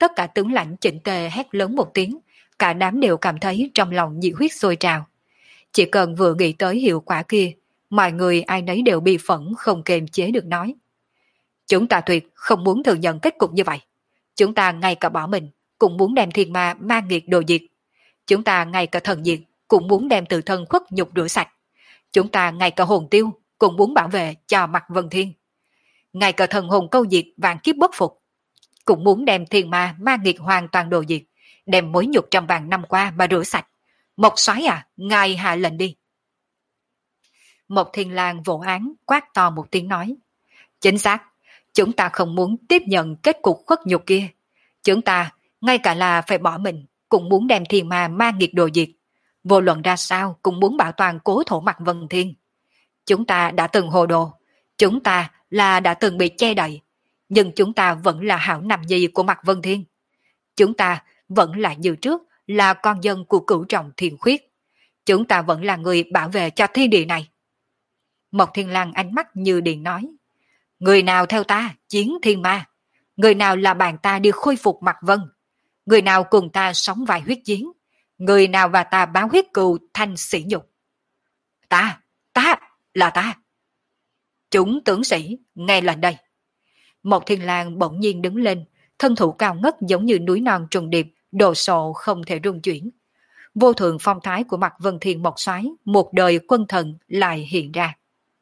tất cả tướng lãnh chỉnh tề hét lớn một tiếng, cả đám đều cảm thấy trong lòng nhiệt huyết sôi trào. Chỉ cần vừa nghĩ tới hiệu quả kia, mọi người ai nấy đều bị phẫn không kềm chế được nói. Chúng ta tuyệt không muốn thừa nhận kết cục như vậy. Chúng ta ngay cả bỏ mình cũng muốn đem thiên ma ma nghiệt đồ diệt. Chúng ta ngay cả thần diệt cũng muốn đem tự thân khuất nhục rửa sạch. Chúng ta ngay cả hồn tiêu cũng muốn bảo vệ cho mặt Vân Thiên. Ngay cả thần hồn câu diệt vạn kiếp bất phục cũng muốn đem thiên ma ma nghiệt hoàn toàn đồ diệt, đem mối nhục trong vàng năm qua mà rửa sạch. Mộc Soái à, ngài hạ lệnh đi. Mộc Thiên Lang vỗ án quát to một tiếng nói. Chính xác, chúng ta không muốn tiếp nhận kết cục khuất nhục kia. Chúng ta, ngay cả là phải bỏ mình, cũng muốn đem thiên ma ma nghiệt đồ diệt. Vô luận ra sao cũng muốn bảo toàn cố thổ mặt Vân Thiên. Chúng ta đã từng hồ đồ, chúng ta là đã từng bị che đậy, nhưng chúng ta vẫn là hảo nằm nhi của mặt Vân Thiên. Chúng ta vẫn là như trước, là con dân của cửu trọng thiên khuyết. Chúng ta vẫn là người bảo vệ cho thiên địa này. Mộc Thiên Lang ánh mắt như điện nói. Người nào theo ta chiến thiên ma, người nào là bạn ta đi khôi phục mặt Vân, người nào cùng ta sống vài huyết chiến, người nào và ta báo huyết cừu thanh sỉ nhục. Ta, ta, là ta. Chúng tướng sĩ, nghe lệnh đây. Mộc Thiên Lang bỗng nhiên đứng lên, thân thủ cao ngất giống như núi non trùng điệp, đồ sộ không thể rung chuyển. Vô thượng phong thái của mặt Vân Thiên Mộc Soái, một đời quân thần lại hiện ra.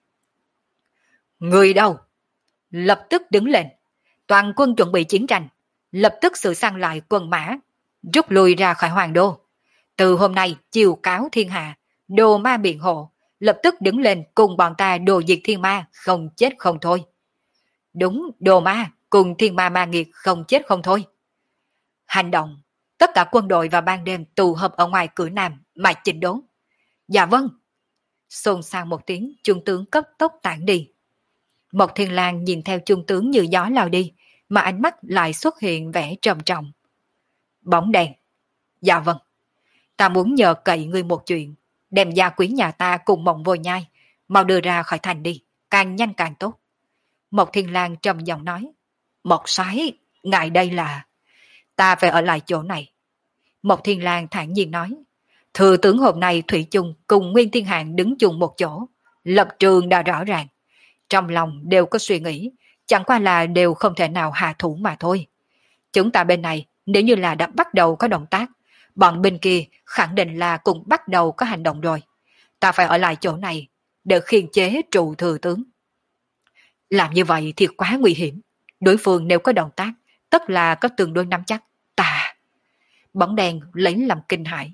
Người đâu? Lập tức đứng lên. Toàn quân chuẩn bị chiến tranh. Lập tức sửa sang lại quân mã. Rút lui ra khỏi hoàng đô. Từ hôm nay chiều cáo thiên hạ. Đồ ma biện hộ. Lập tức đứng lên cùng bọn ta đồ diệt thiên ma. Không chết không thôi. Đúng, đồ ma cùng thiên ma ma nghiệt không chết không thôi. Hành động. Tất cả quân đội và ban đêm tụ hợp ở ngoài cửa Nam mà chỉnh đốn. Dạ vâng. Xôn xao một tiếng, trung tướng cấp tốc tản đi. Mộc Thiên Lang nhìn theo trung tướng như gió lao đi, mà ánh mắt lại xuất hiện vẻ trầm trọng. Bóng đèn. Dạ vâng. Ta muốn nhờ cậy ngươi một chuyện, đem gia quyến nhà ta cùng Mộng Vô Nhai, mau đưa ra khỏi thành đi, càng nhanh càng tốt. Mộc Thiên Lang trầm giọng nói. Mộc Soái, ngài đây là... Ta phải ở lại chỗ này. Mộc Thiên Lang thản nhiên nói. Thừa tướng hôm nay Thủy chung cùng Nguyên Thiên Hạng đứng chung một chỗ, lập trường đã rõ ràng. Trong lòng đều có suy nghĩ, chẳng qua là đều không thể nào hạ thủ mà thôi. Chúng ta bên này nếu như là đã bắt đầu có động tác, bọn bên kia khẳng định là cũng bắt đầu có hành động rồi. Ta phải ở lại chỗ này để khiên chế trụ thừa tướng. Làm như vậy thì quá nguy hiểm. Đối phương nếu có động tác, tất là có tương đối nắm chắc. Ta... Bóng đèn lấy làm kinh hãi.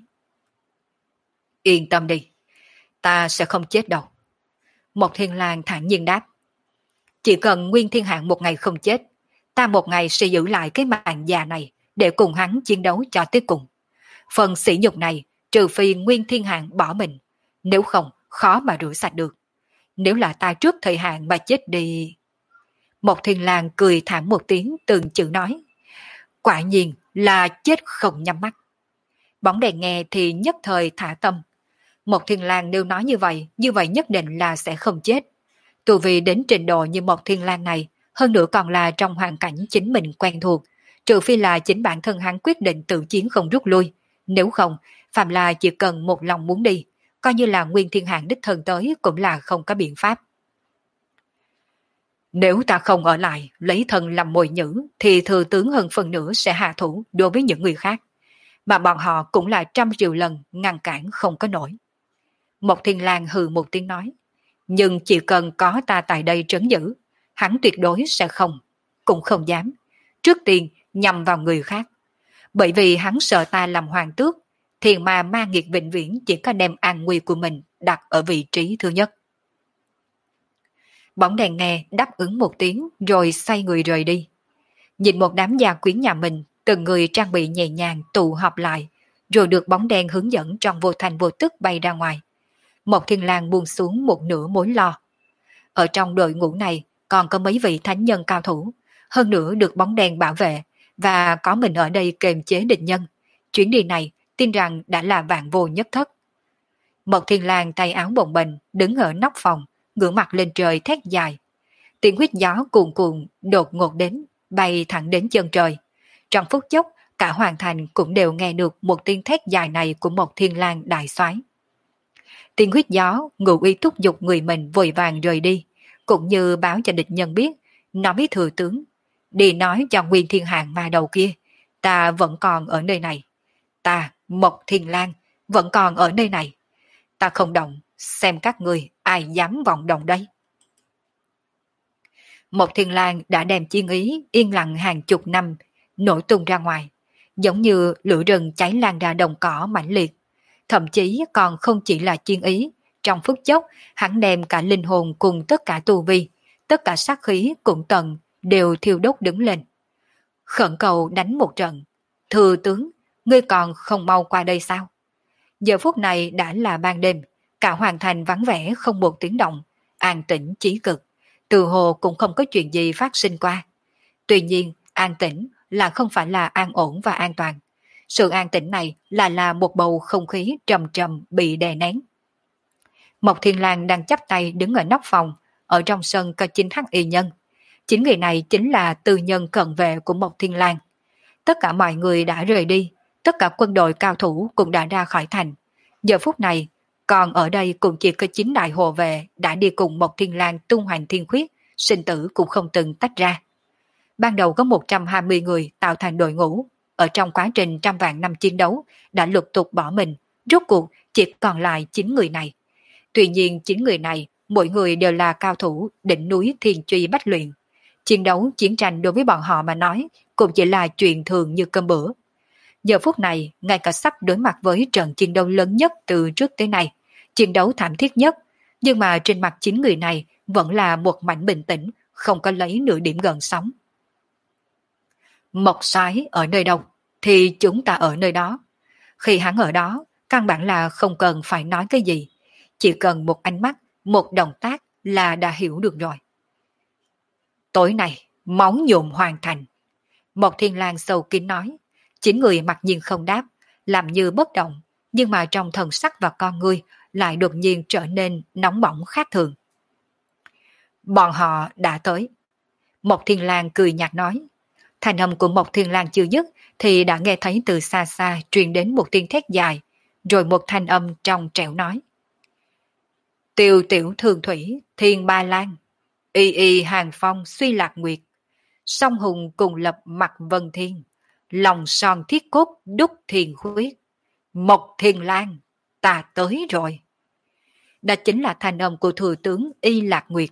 Yên tâm đi, ta sẽ không chết đâu. Mộc Thiên Lang thản nhiên đáp. Chỉ cần Nguyên Thiên Hạng một ngày không chết, ta một ngày sẽ giữ lại cái mạng già này để cùng hắn chiến đấu cho tới cùng. Phần sỉ nhục này, trừ phi Nguyên Thiên Hạng bỏ mình, nếu không khó mà rửa sạch được. Nếu là ta trước thời hạn mà chết đi... Mộc Thiên Lang cười thảm một tiếng từng chữ nói. Quả nhiên là chết không nhắm mắt. Bóng đèn nghe thì nhất thời thả tâm. Mộc Thiên Lang nếu nói như vậy, như vậy nhất định là sẽ không chết. Tu vì đến trình độ như Mộc Thiên Lang này, hơn nữa còn là trong hoàn cảnh chính mình quen thuộc, trừ phi là chính bản thân hắn quyết định tự chiến không rút lui. Nếu không, phạm là chỉ cần một lòng muốn đi, coi như là Nguyên Thiên Hạng đích thân tới cũng là không có biện pháp. Nếu ta không ở lại, lấy thân làm mồi nhữ, thì thừa tướng hơn phần nữa sẽ hạ thủ đối với những người khác. Mà bọn họ cũng là trăm triệu lần ngăn cản không có nổi. Mộc Thiên Lang hừ một tiếng nói. Nhưng chỉ cần có ta tại đây trấn giữ, hắn tuyệt đối sẽ không, cũng không dám, trước tiên nhằm vào người khác. Bởi vì hắn sợ ta làm hoàng tước, thiền ma ma nghiệt vĩnh viễn chỉ có đem an nguy của mình đặt ở vị trí thứ nhất. Bóng đèn nghe đáp ứng một tiếng rồi xoay người rời đi. Nhìn một đám gia quyến nhà mình, từng người trang bị nhẹ nhàng tụ họp lại, rồi được bóng đèn hướng dẫn trong vô thành vô tức bay ra ngoài. Mộc Thiên Lang buông xuống một nửa mối lo. Ở trong đội ngũ này còn có mấy vị thánh nhân cao thủ, hơn nữa được bóng đèn bảo vệ, và có mình ở đây kềm chế địch nhân. Chuyến đi này tin rằng đã là vạn vô nhất thất. Mộc Thiên Lang tay áo bồng bềnh đứng ở nóc phòng, ngửa mặt lên trời thét dài. Tiếng huyết gió cuồn cuộn đột ngột đến, bay thẳng đến chân trời. Trong phút chốc, cả hoàng thành cũng đều nghe được một tiếng thét dài này của một thiên lang đại soái. Tiếng huyết gió, ngụ ý thúc giục người mình vội vàng rời đi, cũng như báo cho địch nhân biết, nói với thừa tướng, đi nói cho Nguyên Thiên Hạng ma đầu kia, ta vẫn còn ở nơi này. Ta, Mộc Thiên Lang, vẫn còn ở nơi này. Ta không động, xem các ngươi ai dám vọng động đây. Mộc Thiên Lang đã đem chiến ý yên lặng hàng chục năm nổi tung ra ngoài, giống như lửa rừng cháy lan ra đồng cỏ mãnh liệt. Thậm chí còn không chỉ là chiến ý, trong phút chốc hắn đem cả linh hồn cùng tất cả tu vi, tất cả sát khí cũng tận đều thiêu đốt đứng lên. Khẩn cầu đánh một trận. Thừa tướng, ngươi còn không mau qua đây sao? Giờ phút này đã là ban đêm, cả hoàng thành vắng vẻ không một tiếng động, an tĩnh chí cực, từ hồ cũng không có chuyện gì phát sinh qua. Tuy nhiên, an tĩnh là không phải là an ổn và an toàn. Sự an tĩnh này là là một bầu không khí trầm trầm bị đè nén. Mộc Thiên Lang đang chắp tay đứng ở nóc phòng, ở trong sân có chín hắc y nhân. Chính người này chính là tư nhân cận vệ của Mộc Thiên Lang. Tất cả mọi người đã rời đi, tất cả quân đội cao thủ cũng đã ra khỏi thành. Giờ phút này, còn ở đây cũng chỉ có chín đại hộ vệ đã đi cùng Mộc Thiên Lang tung hoành thiên khuyết, sinh tử cũng không từng tách ra. Ban đầu có một trăm hai mươi người tạo thành đội ngũ, ở trong quá trình trăm vạn năm chiến đấu đã lục tục bỏ mình, rốt cuộc chỉ còn lại chín người này. Tuy nhiên chín người này, mỗi người đều là cao thủ đỉnh núi thiên truy bách luyện. Chiến đấu, chiến tranh đối với bọn họ mà nói cũng chỉ là chuyện thường như cơm bữa. Giờ phút này, ngay cả sắp đối mặt với trận chiến đấu lớn nhất từ trước tới nay, chiến đấu thảm thiết nhất, nhưng mà trên mặt chín người này vẫn là một mảnh bình tĩnh, không có lấy nửa điểm gợn sóng. Mộc soái ở nơi đâu, thì chúng ta ở nơi đó. Khi hắn ở đó, căn bản là không cần phải nói cái gì, chỉ cần một ánh mắt, một động tác là đã hiểu được rồi. Tối nay, máu nhuộm hoàn thành. Mộc Thiên Lang sâu kín nói, chín người mặc nhiên không đáp, làm như bất động, nhưng mà trong thần sắc và con ngươi lại đột nhiên trở nên nóng bỏng khác thường. Bọn họ đã tới. Mộc Thiên Lang cười nhạt nói. Thanh âm của Mộc Thiên Lang chưa dứt thì đã nghe thấy từ xa xa truyền đến một tiếng thét dài, rồi một thanh âm trong trẻo nói. Tiêu tiểu thường thủy, thiên ba lan, y y hàng phong suy lạc nguyệt, song hùng cùng lập mặt vân thiên, lòng son thiết cốt đúc thiền khuyết. Mộc Thiên Lang, ta tới rồi. Đó chính là thanh âm của thừa tướng Y Lạc Nguyệt.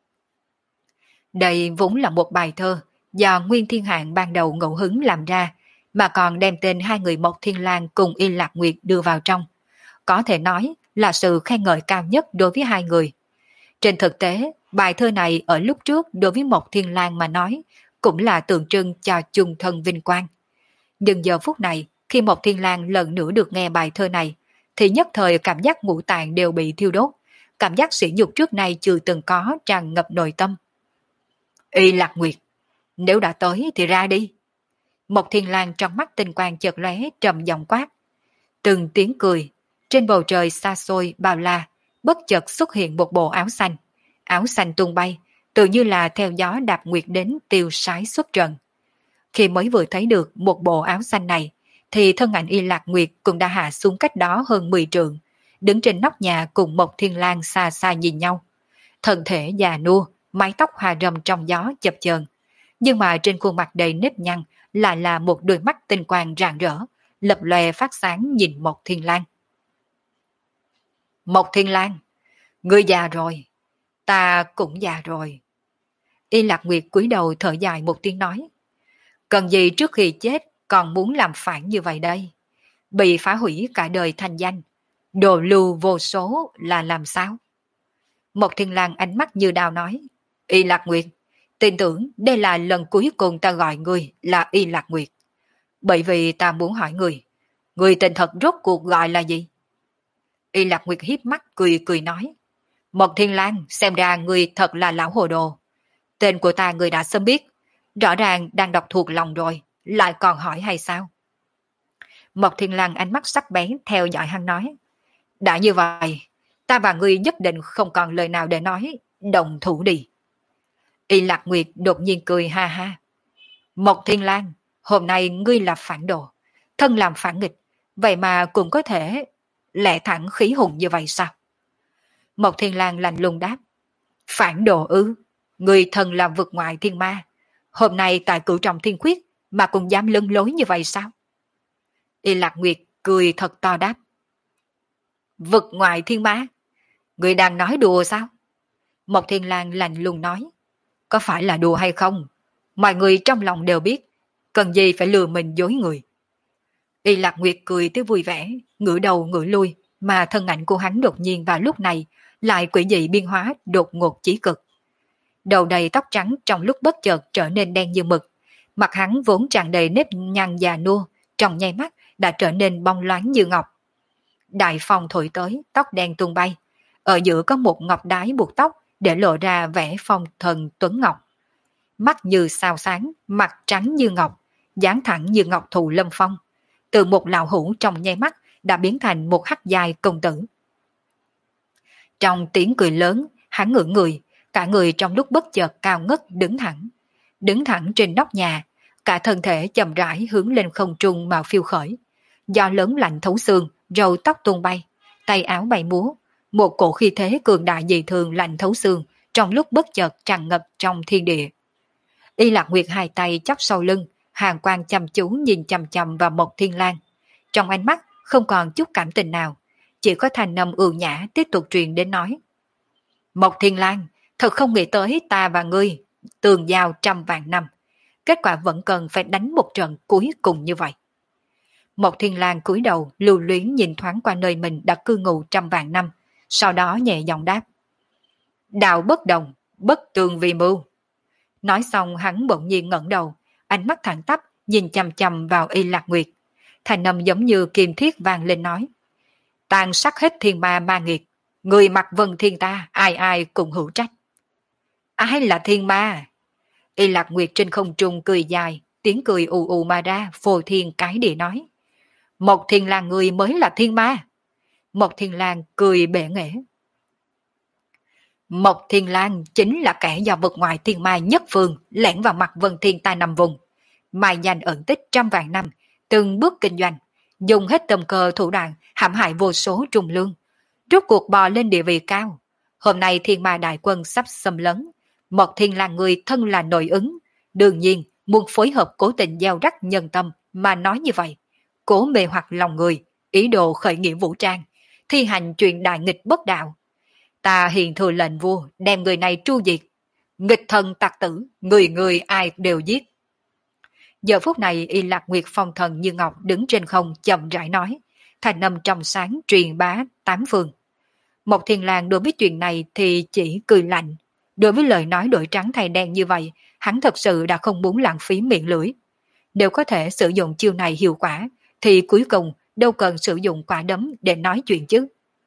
Đây vốn là một bài thơ do Nguyên Thiên Hạng ban đầu ngẫu hứng làm ra, mà còn đem tên hai người Mộc Thiên Lang cùng Y Lạc Nguyệt đưa vào trong. Có thể nói là sự khen ngợi cao nhất đối với hai người. Trên thực tế, bài thơ này ở lúc trước đối với Mộc Thiên Lang mà nói, cũng là tượng trưng cho chung thân vinh quang. Nhưng giờ phút này, khi Mộc Thiên Lang lần nữa được nghe bài thơ này, thì nhất thời cảm giác ngũ tạng đều bị thiêu đốt, cảm giác sỉ nhục trước nay chưa từng có tràn ngập nội tâm. Y Lạc Nguyệt, nếu đã tới thì ra đi. Mộc Thiên Lang trong mắt tinh quang chợt lóe trầm giọng quát. Từng tiếng cười, trên bầu trời xa xôi bao la, bất chợt xuất hiện một bộ áo xanh. Áo xanh tung bay, tự như là theo gió đạp nguyệt đến tiêu sái xuất trần. Khi mới vừa thấy được một bộ áo xanh này, thì thân ảnh Y Lạc Nguyệt cũng đã hạ xuống cách đó hơn mười trượng, đứng trên nóc nhà cùng Mộc Thiên Lang xa xa nhìn nhau. Thân thể già nua, mái tóc hòa râm trong gió chập chờn, nhưng mà trên khuôn mặt đầy nếp nhăn lại là một đôi mắt tinh quang rạng rỡ, lập lòe phát sáng nhìn Mộc Thiên Lang. Mộc Thiên Lang, ngươi già rồi, ta cũng già rồi. Y Lạc Nguyệt cúi đầu thở dài một tiếng nói. Cần gì trước khi chết còn muốn làm phản như vậy đây? Bị phá hủy cả đời thành danh, đồ lưu vô số là làm sao? Mộc Thiên Lang ánh mắt như đao nói. Y Lạc Nguyệt, tin tưởng đây là lần cuối cùng ta gọi ngươi là Y Lạc Nguyệt. Bởi vì ta muốn hỏi ngươi, ngươi tên thật rốt cuộc gọi là gì? Y Lạc Nguyệt hiếp mắt cười cười nói. Mộc Thiên Lang, xem ra ngươi thật là lão hồ đồ. Tên của ta ngươi đã sớm biết, rõ ràng đang đọc thuộc lòng rồi, lại còn hỏi hay sao? Mộc Thiên Lang ánh mắt sắc bén theo dõi hắn nói. Đã như vậy, ta và ngươi nhất định không còn lời nào để nói, đồng thủ đi. Y Lạc Nguyệt đột nhiên cười ha ha. Mộc Thiên Lang, Hôm nay ngươi là phản đồ, thân làm phản nghịch, vậy mà cũng có thể lẽ thẳng khí hùng như vậy sao? Mộc Thiên Lang lạnh lùng đáp, phản đồ ư, ngươi thân làm vực ngoại thiên ma, hôm nay tại cửu trọng thiên khuyết mà cũng dám lưng lối như vậy sao? Y Lạc Nguyệt cười thật to đáp, vực ngoại thiên ma, ngươi đang nói đùa sao? Mộc Thiên Lang lạnh lùng nói, có phải là đùa hay không? Mọi người trong lòng đều biết, cần gì phải lừa mình dối người. Y Lạc Nguyệt cười tới vui vẻ, ngửa đầu ngửa lui, mà thân ảnh của hắn đột nhiên vào lúc này lại quỷ dị biên hóa đột ngột chí cực. Đầu đầy tóc trắng trong lúc bất chợt trở nên đen như mực, mặt hắn vốn tràn đầy nếp nhăn già nua, trong nháy mắt đã trở nên bóng loáng như ngọc. Đại phong thổi tới, tóc đen tung bay, ở giữa có một ngọc đái buộc tóc để lộ ra vẻ phong thần tuấn ngọc. Mắt như sao sáng, mặt trắng như ngọc, dáng thẳng như ngọc thụ lâm phong. Từ một lão hữu trong nháy mắt đã biến thành một hắc dài công tử. Trong tiếng cười lớn, hắn ngửa người, cả người trong lúc bất chợt cao ngất đứng thẳng. Đứng thẳng trên nóc nhà, cả thân thể chậm rãi hướng lên không trung mà phiêu khởi. Do lớn lạnh thấu xương, râu tóc tung bay, tay áo bay múa, một cổ khí thế cường đại dị thường lạnh thấu xương, trong lúc bất chợt tràn ngập trong thiên địa. Y Lạc Nguyệt hai tay chắp sau lưng, hàn quang chăm chú nhìn chằm chằm vào Mộc Thiên Lang. Trong ánh mắt không còn chút cảm tình nào, chỉ có thanh âm ưu nhã tiếp tục truyền đến nói. Mộc Thiên Lang, thật không nghĩ tới ta và ngươi tường giao trăm vạn năm, kết quả vẫn cần phải đánh một trận cuối cùng như vậy. Mộc Thiên Lang cúi đầu lưu luyến nhìn thoáng qua nơi mình đã cư ngụ trăm vạn năm, sau đó nhẹ giọng đáp. Đạo bất đồng, bất tường vì mưu. Nói xong hắn bỗng nhiên ngẩng đầu, ánh mắt thẳng tắp nhìn chằm chằm vào Y Lạc Nguyệt. Thành âm giống như kim thiết vang lên nói. Tàn sát hết thiên ma ma nghiệt, người mặc vân thiên ta, ai ai cũng hữu trách. Ai là thiên ma? Y Lạc Nguyệt trên không trung cười dài, tiếng cười ù ù mà ra, phô thiên cái địa nói. Mộc Thiên Lang người mới là thiên ma. Mộc Thiên Lang cười bể nghệ. Mộc Thiên Lang chính là kẻ do vực ngoại thiên ma nhất phương lẻn vào mặt vân thiên ta nằm vùng, mai danh ẩn tích trăm vạn năm, từng bước kinh doanh, dùng hết tầm cơ thủ đoạn hãm hại vô số trung lương, rốt cuộc bò lên địa vị cao. Hôm nay thiên ma đại quân sắp xâm lấn, Mộc Thiên Lang người thân là nội ứng, đương nhiên muốn phối hợp cố tình gieo rắc nhân tâm mà nói như vậy, cố mê hoặc lòng người, ý đồ khởi nghĩa vũ trang, thi hành chuyện đại nghịch bất đạo. Ta hiện thừa lệnh vua đem người này tru diệt, nghịch thần tặc tử, người người ai đều giết. Giờ phút này Y Lạc Nguyệt phong thần như ngọc đứng trên không chậm rãi nói, thành âm trong sáng truyền bá tám phương. Mộc Thiên Lang đối với chuyện này thì chỉ cười lạnh, đối với lời nói đổi trắng thay đen như vậy, hắn thật sự đã không muốn lãng phí miệng lưỡi. Nếu có thể sử dụng chiêu này hiệu quả, thì cuối cùng đâu cần sử dụng quả đấm để nói chuyện chứ.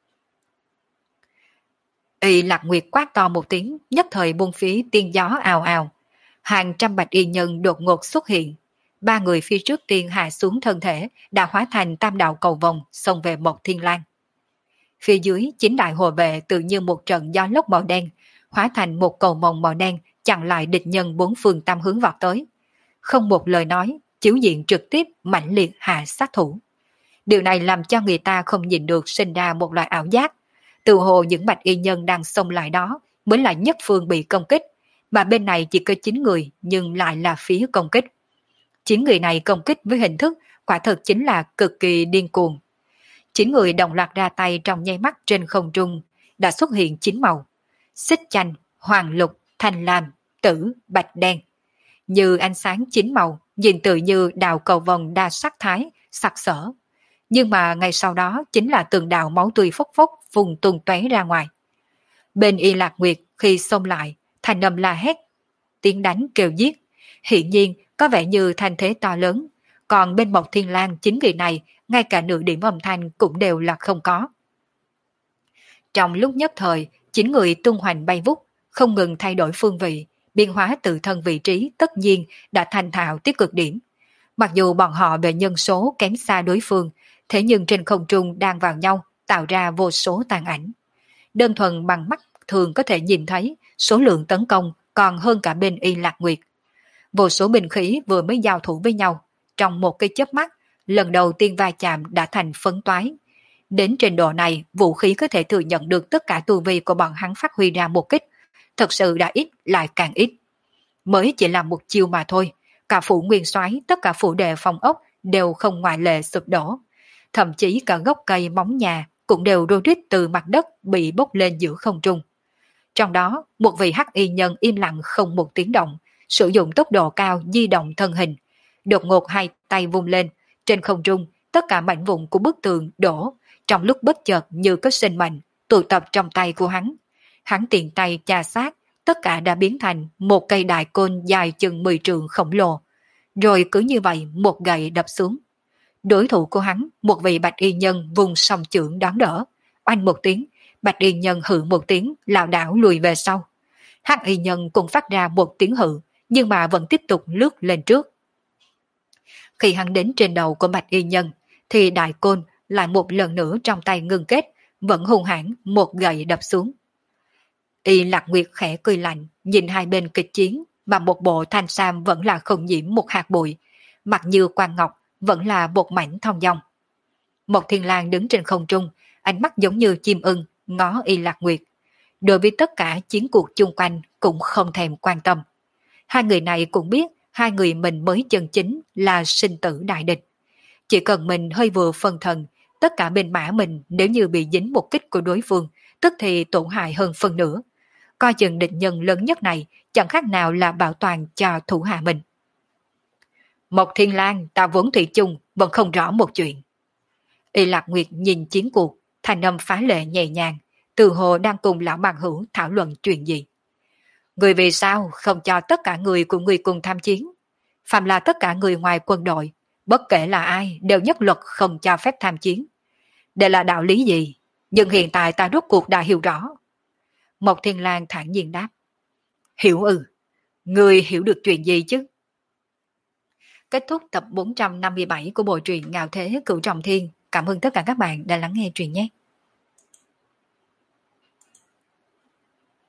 Y Lạc Nguyệt quát to một tiếng, nhất thời buông phí tiên gió ào ào. Hàng trăm bạch y nhân đột ngột xuất hiện. Ba người phía trước tiên hạ xuống thân thể đã hóa thành tam đạo cầu vồng xông về Mộc Thiên Lang. Phía dưới chín đại hộ vệ tự như một trận gió lốc màu đen, hóa thành một cầu vồng màu đen chặn lại địch nhân bốn phương tam hướng vọt tới. Không một lời nói, chiếu diện trực tiếp mãnh liệt hạ sát thủ. Điều này làm cho người ta không nhìn được sinh ra một loại ảo giác. Từ hồ những bạch y nhân đang xông lại đó mới là nhất phương bị công kích, mà bên này chỉ có chín người nhưng lại là phía công kích. Chín người này công kích với hình thức quả thực chính là cực kỳ điên cuồng. Chín người đồng loạt ra tay trong nháy mắt trên không trung đã xuất hiện chín màu: xích chanh, hoàng lục, thanh lam, tử, bạch đen. Như ánh sáng chín màu, nhìn tự như đào cầu vồng đa sắc thái, sặc sỡ. Nhưng mà ngay sau đó chính là từng đạo máu tươi phốc phốc vùng tung tóe ra ngoài. Bên Y Lạc Nguyệt khi xông lại, thành âm la hét, tiếng đánh kêu giết, hiển nhiên có vẻ như thanh thế to lớn, còn bên Mộc Thiên Lang chính người này, ngay cả nửa điểm âm thanh cũng đều là không có. Trong lúc nhất thời, chín người tung hoành bay vút, không ngừng thay đổi phương vị, biến hóa tự thân vị trí tất nhiên đã thành thạo tới cực điểm. Mặc dù bọn họ về nhân số kém xa đối phương, thế nhưng trên không trung đang vào nhau, tạo ra vô số tàn ảnh. Đơn thuần bằng mắt thường có thể nhìn thấy số lượng tấn công còn hơn cả bên Y Lạc Nguyệt. Vô số binh khí vừa mới giao thủ với nhau, trong một cái chớp mắt, lần đầu tiên va chạm đã thành phấn toái. Đến trình độ này, vũ khí có thể thừa nhận được tất cả tu vi của bọn hắn phát huy ra một kích, thật sự đã ít lại càng ít. Mới chỉ là một chiêu mà thôi, cả phủ nguyên soái, tất cả phủ đề phòng ốc đều không ngoại lệ sụp đổ. Thậm chí cả gốc cây móng nhà cũng đều rô rít từ mặt đất bị bốc lên giữa không trung. Trong đó, một vị hắc y nhân im lặng không một tiếng động, sử dụng tốc độ cao di động thân hình. Đột ngột hai tay vung lên, trên không trung, tất cả mảnh vụn của bức tường đổ, trong lúc bất chợt như có sinh mệnh, tụ tập trong tay của hắn. Hắn tiện tay chà sát, tất cả đã biến thành một cây đại côn dài chừng mười trượng khổng lồ. Rồi cứ như vậy một gậy đập xuống. Đối thủ của hắn, một vị bạch y nhân vùng song chưởng đón đỡ. Oanh một tiếng, bạch y nhân hự một tiếng, lảo đảo lùi về sau. Hắc y nhân cũng phát ra một tiếng hự, nhưng mà vẫn tiếp tục lướt lên trước. Khi hắn đến trên đầu của bạch y nhân, thì đại côn lại một lần nữa trong tay ngưng kết, vẫn hung hãn một gậy đập xuống. Y Lạc Nguyệt khẽ cười lạnh, nhìn hai bên kịch chiến, mà một bộ thanh sam vẫn là không nhiễm một hạt bụi, mặt như quan ngọc vẫn là một mảnh thong dong. Một Thiên Lang đứng trên không trung, ánh mắt giống như chim ưng ngó Y Lạc Nguyệt. Đối với tất cả chiến cuộc chung quanh cũng không thèm quan tâm. Hai người này cũng biết hai người mình mới chân chính là sinh tử đại địch. Chỉ cần mình hơi vừa phân thần, tất cả bên mã mình nếu như bị dính một kích của đối phương, tức thì tổn hại hơn phần nữa. Coi chừng địch nhân lớn nhất này chẳng khác nào là bảo toàn cho thủ hạ mình. Một Thiên Lang, ta vốn thủy chung, vẫn không rõ một chuyện. Y Lạc Nguyệt nhìn chiến cuộc, thanh âm phá lệ nhẹ nhàng, từ hồ đang cùng lão bằng hữu thảo luận chuyện gì. Người vì sao không cho tất cả người của người cùng tham chiến? Phạm là tất cả người ngoài quân đội, bất kể là ai đều nhất luật không cho phép tham chiến. Đây là đạo lý gì? Nhưng hiện tại ta rốt cuộc đã hiểu rõ. Một Thiên Lang thản nhiên đáp. Hiểu ư? Người hiểu được chuyện gì chứ? Kết thúc tập bốn trăm năm mươi bảy của bộ truyện Ngạo Thế Cửu Trọng Thiên. Cảm ơn tất cả các bạn đã lắng nghe truyện nhé.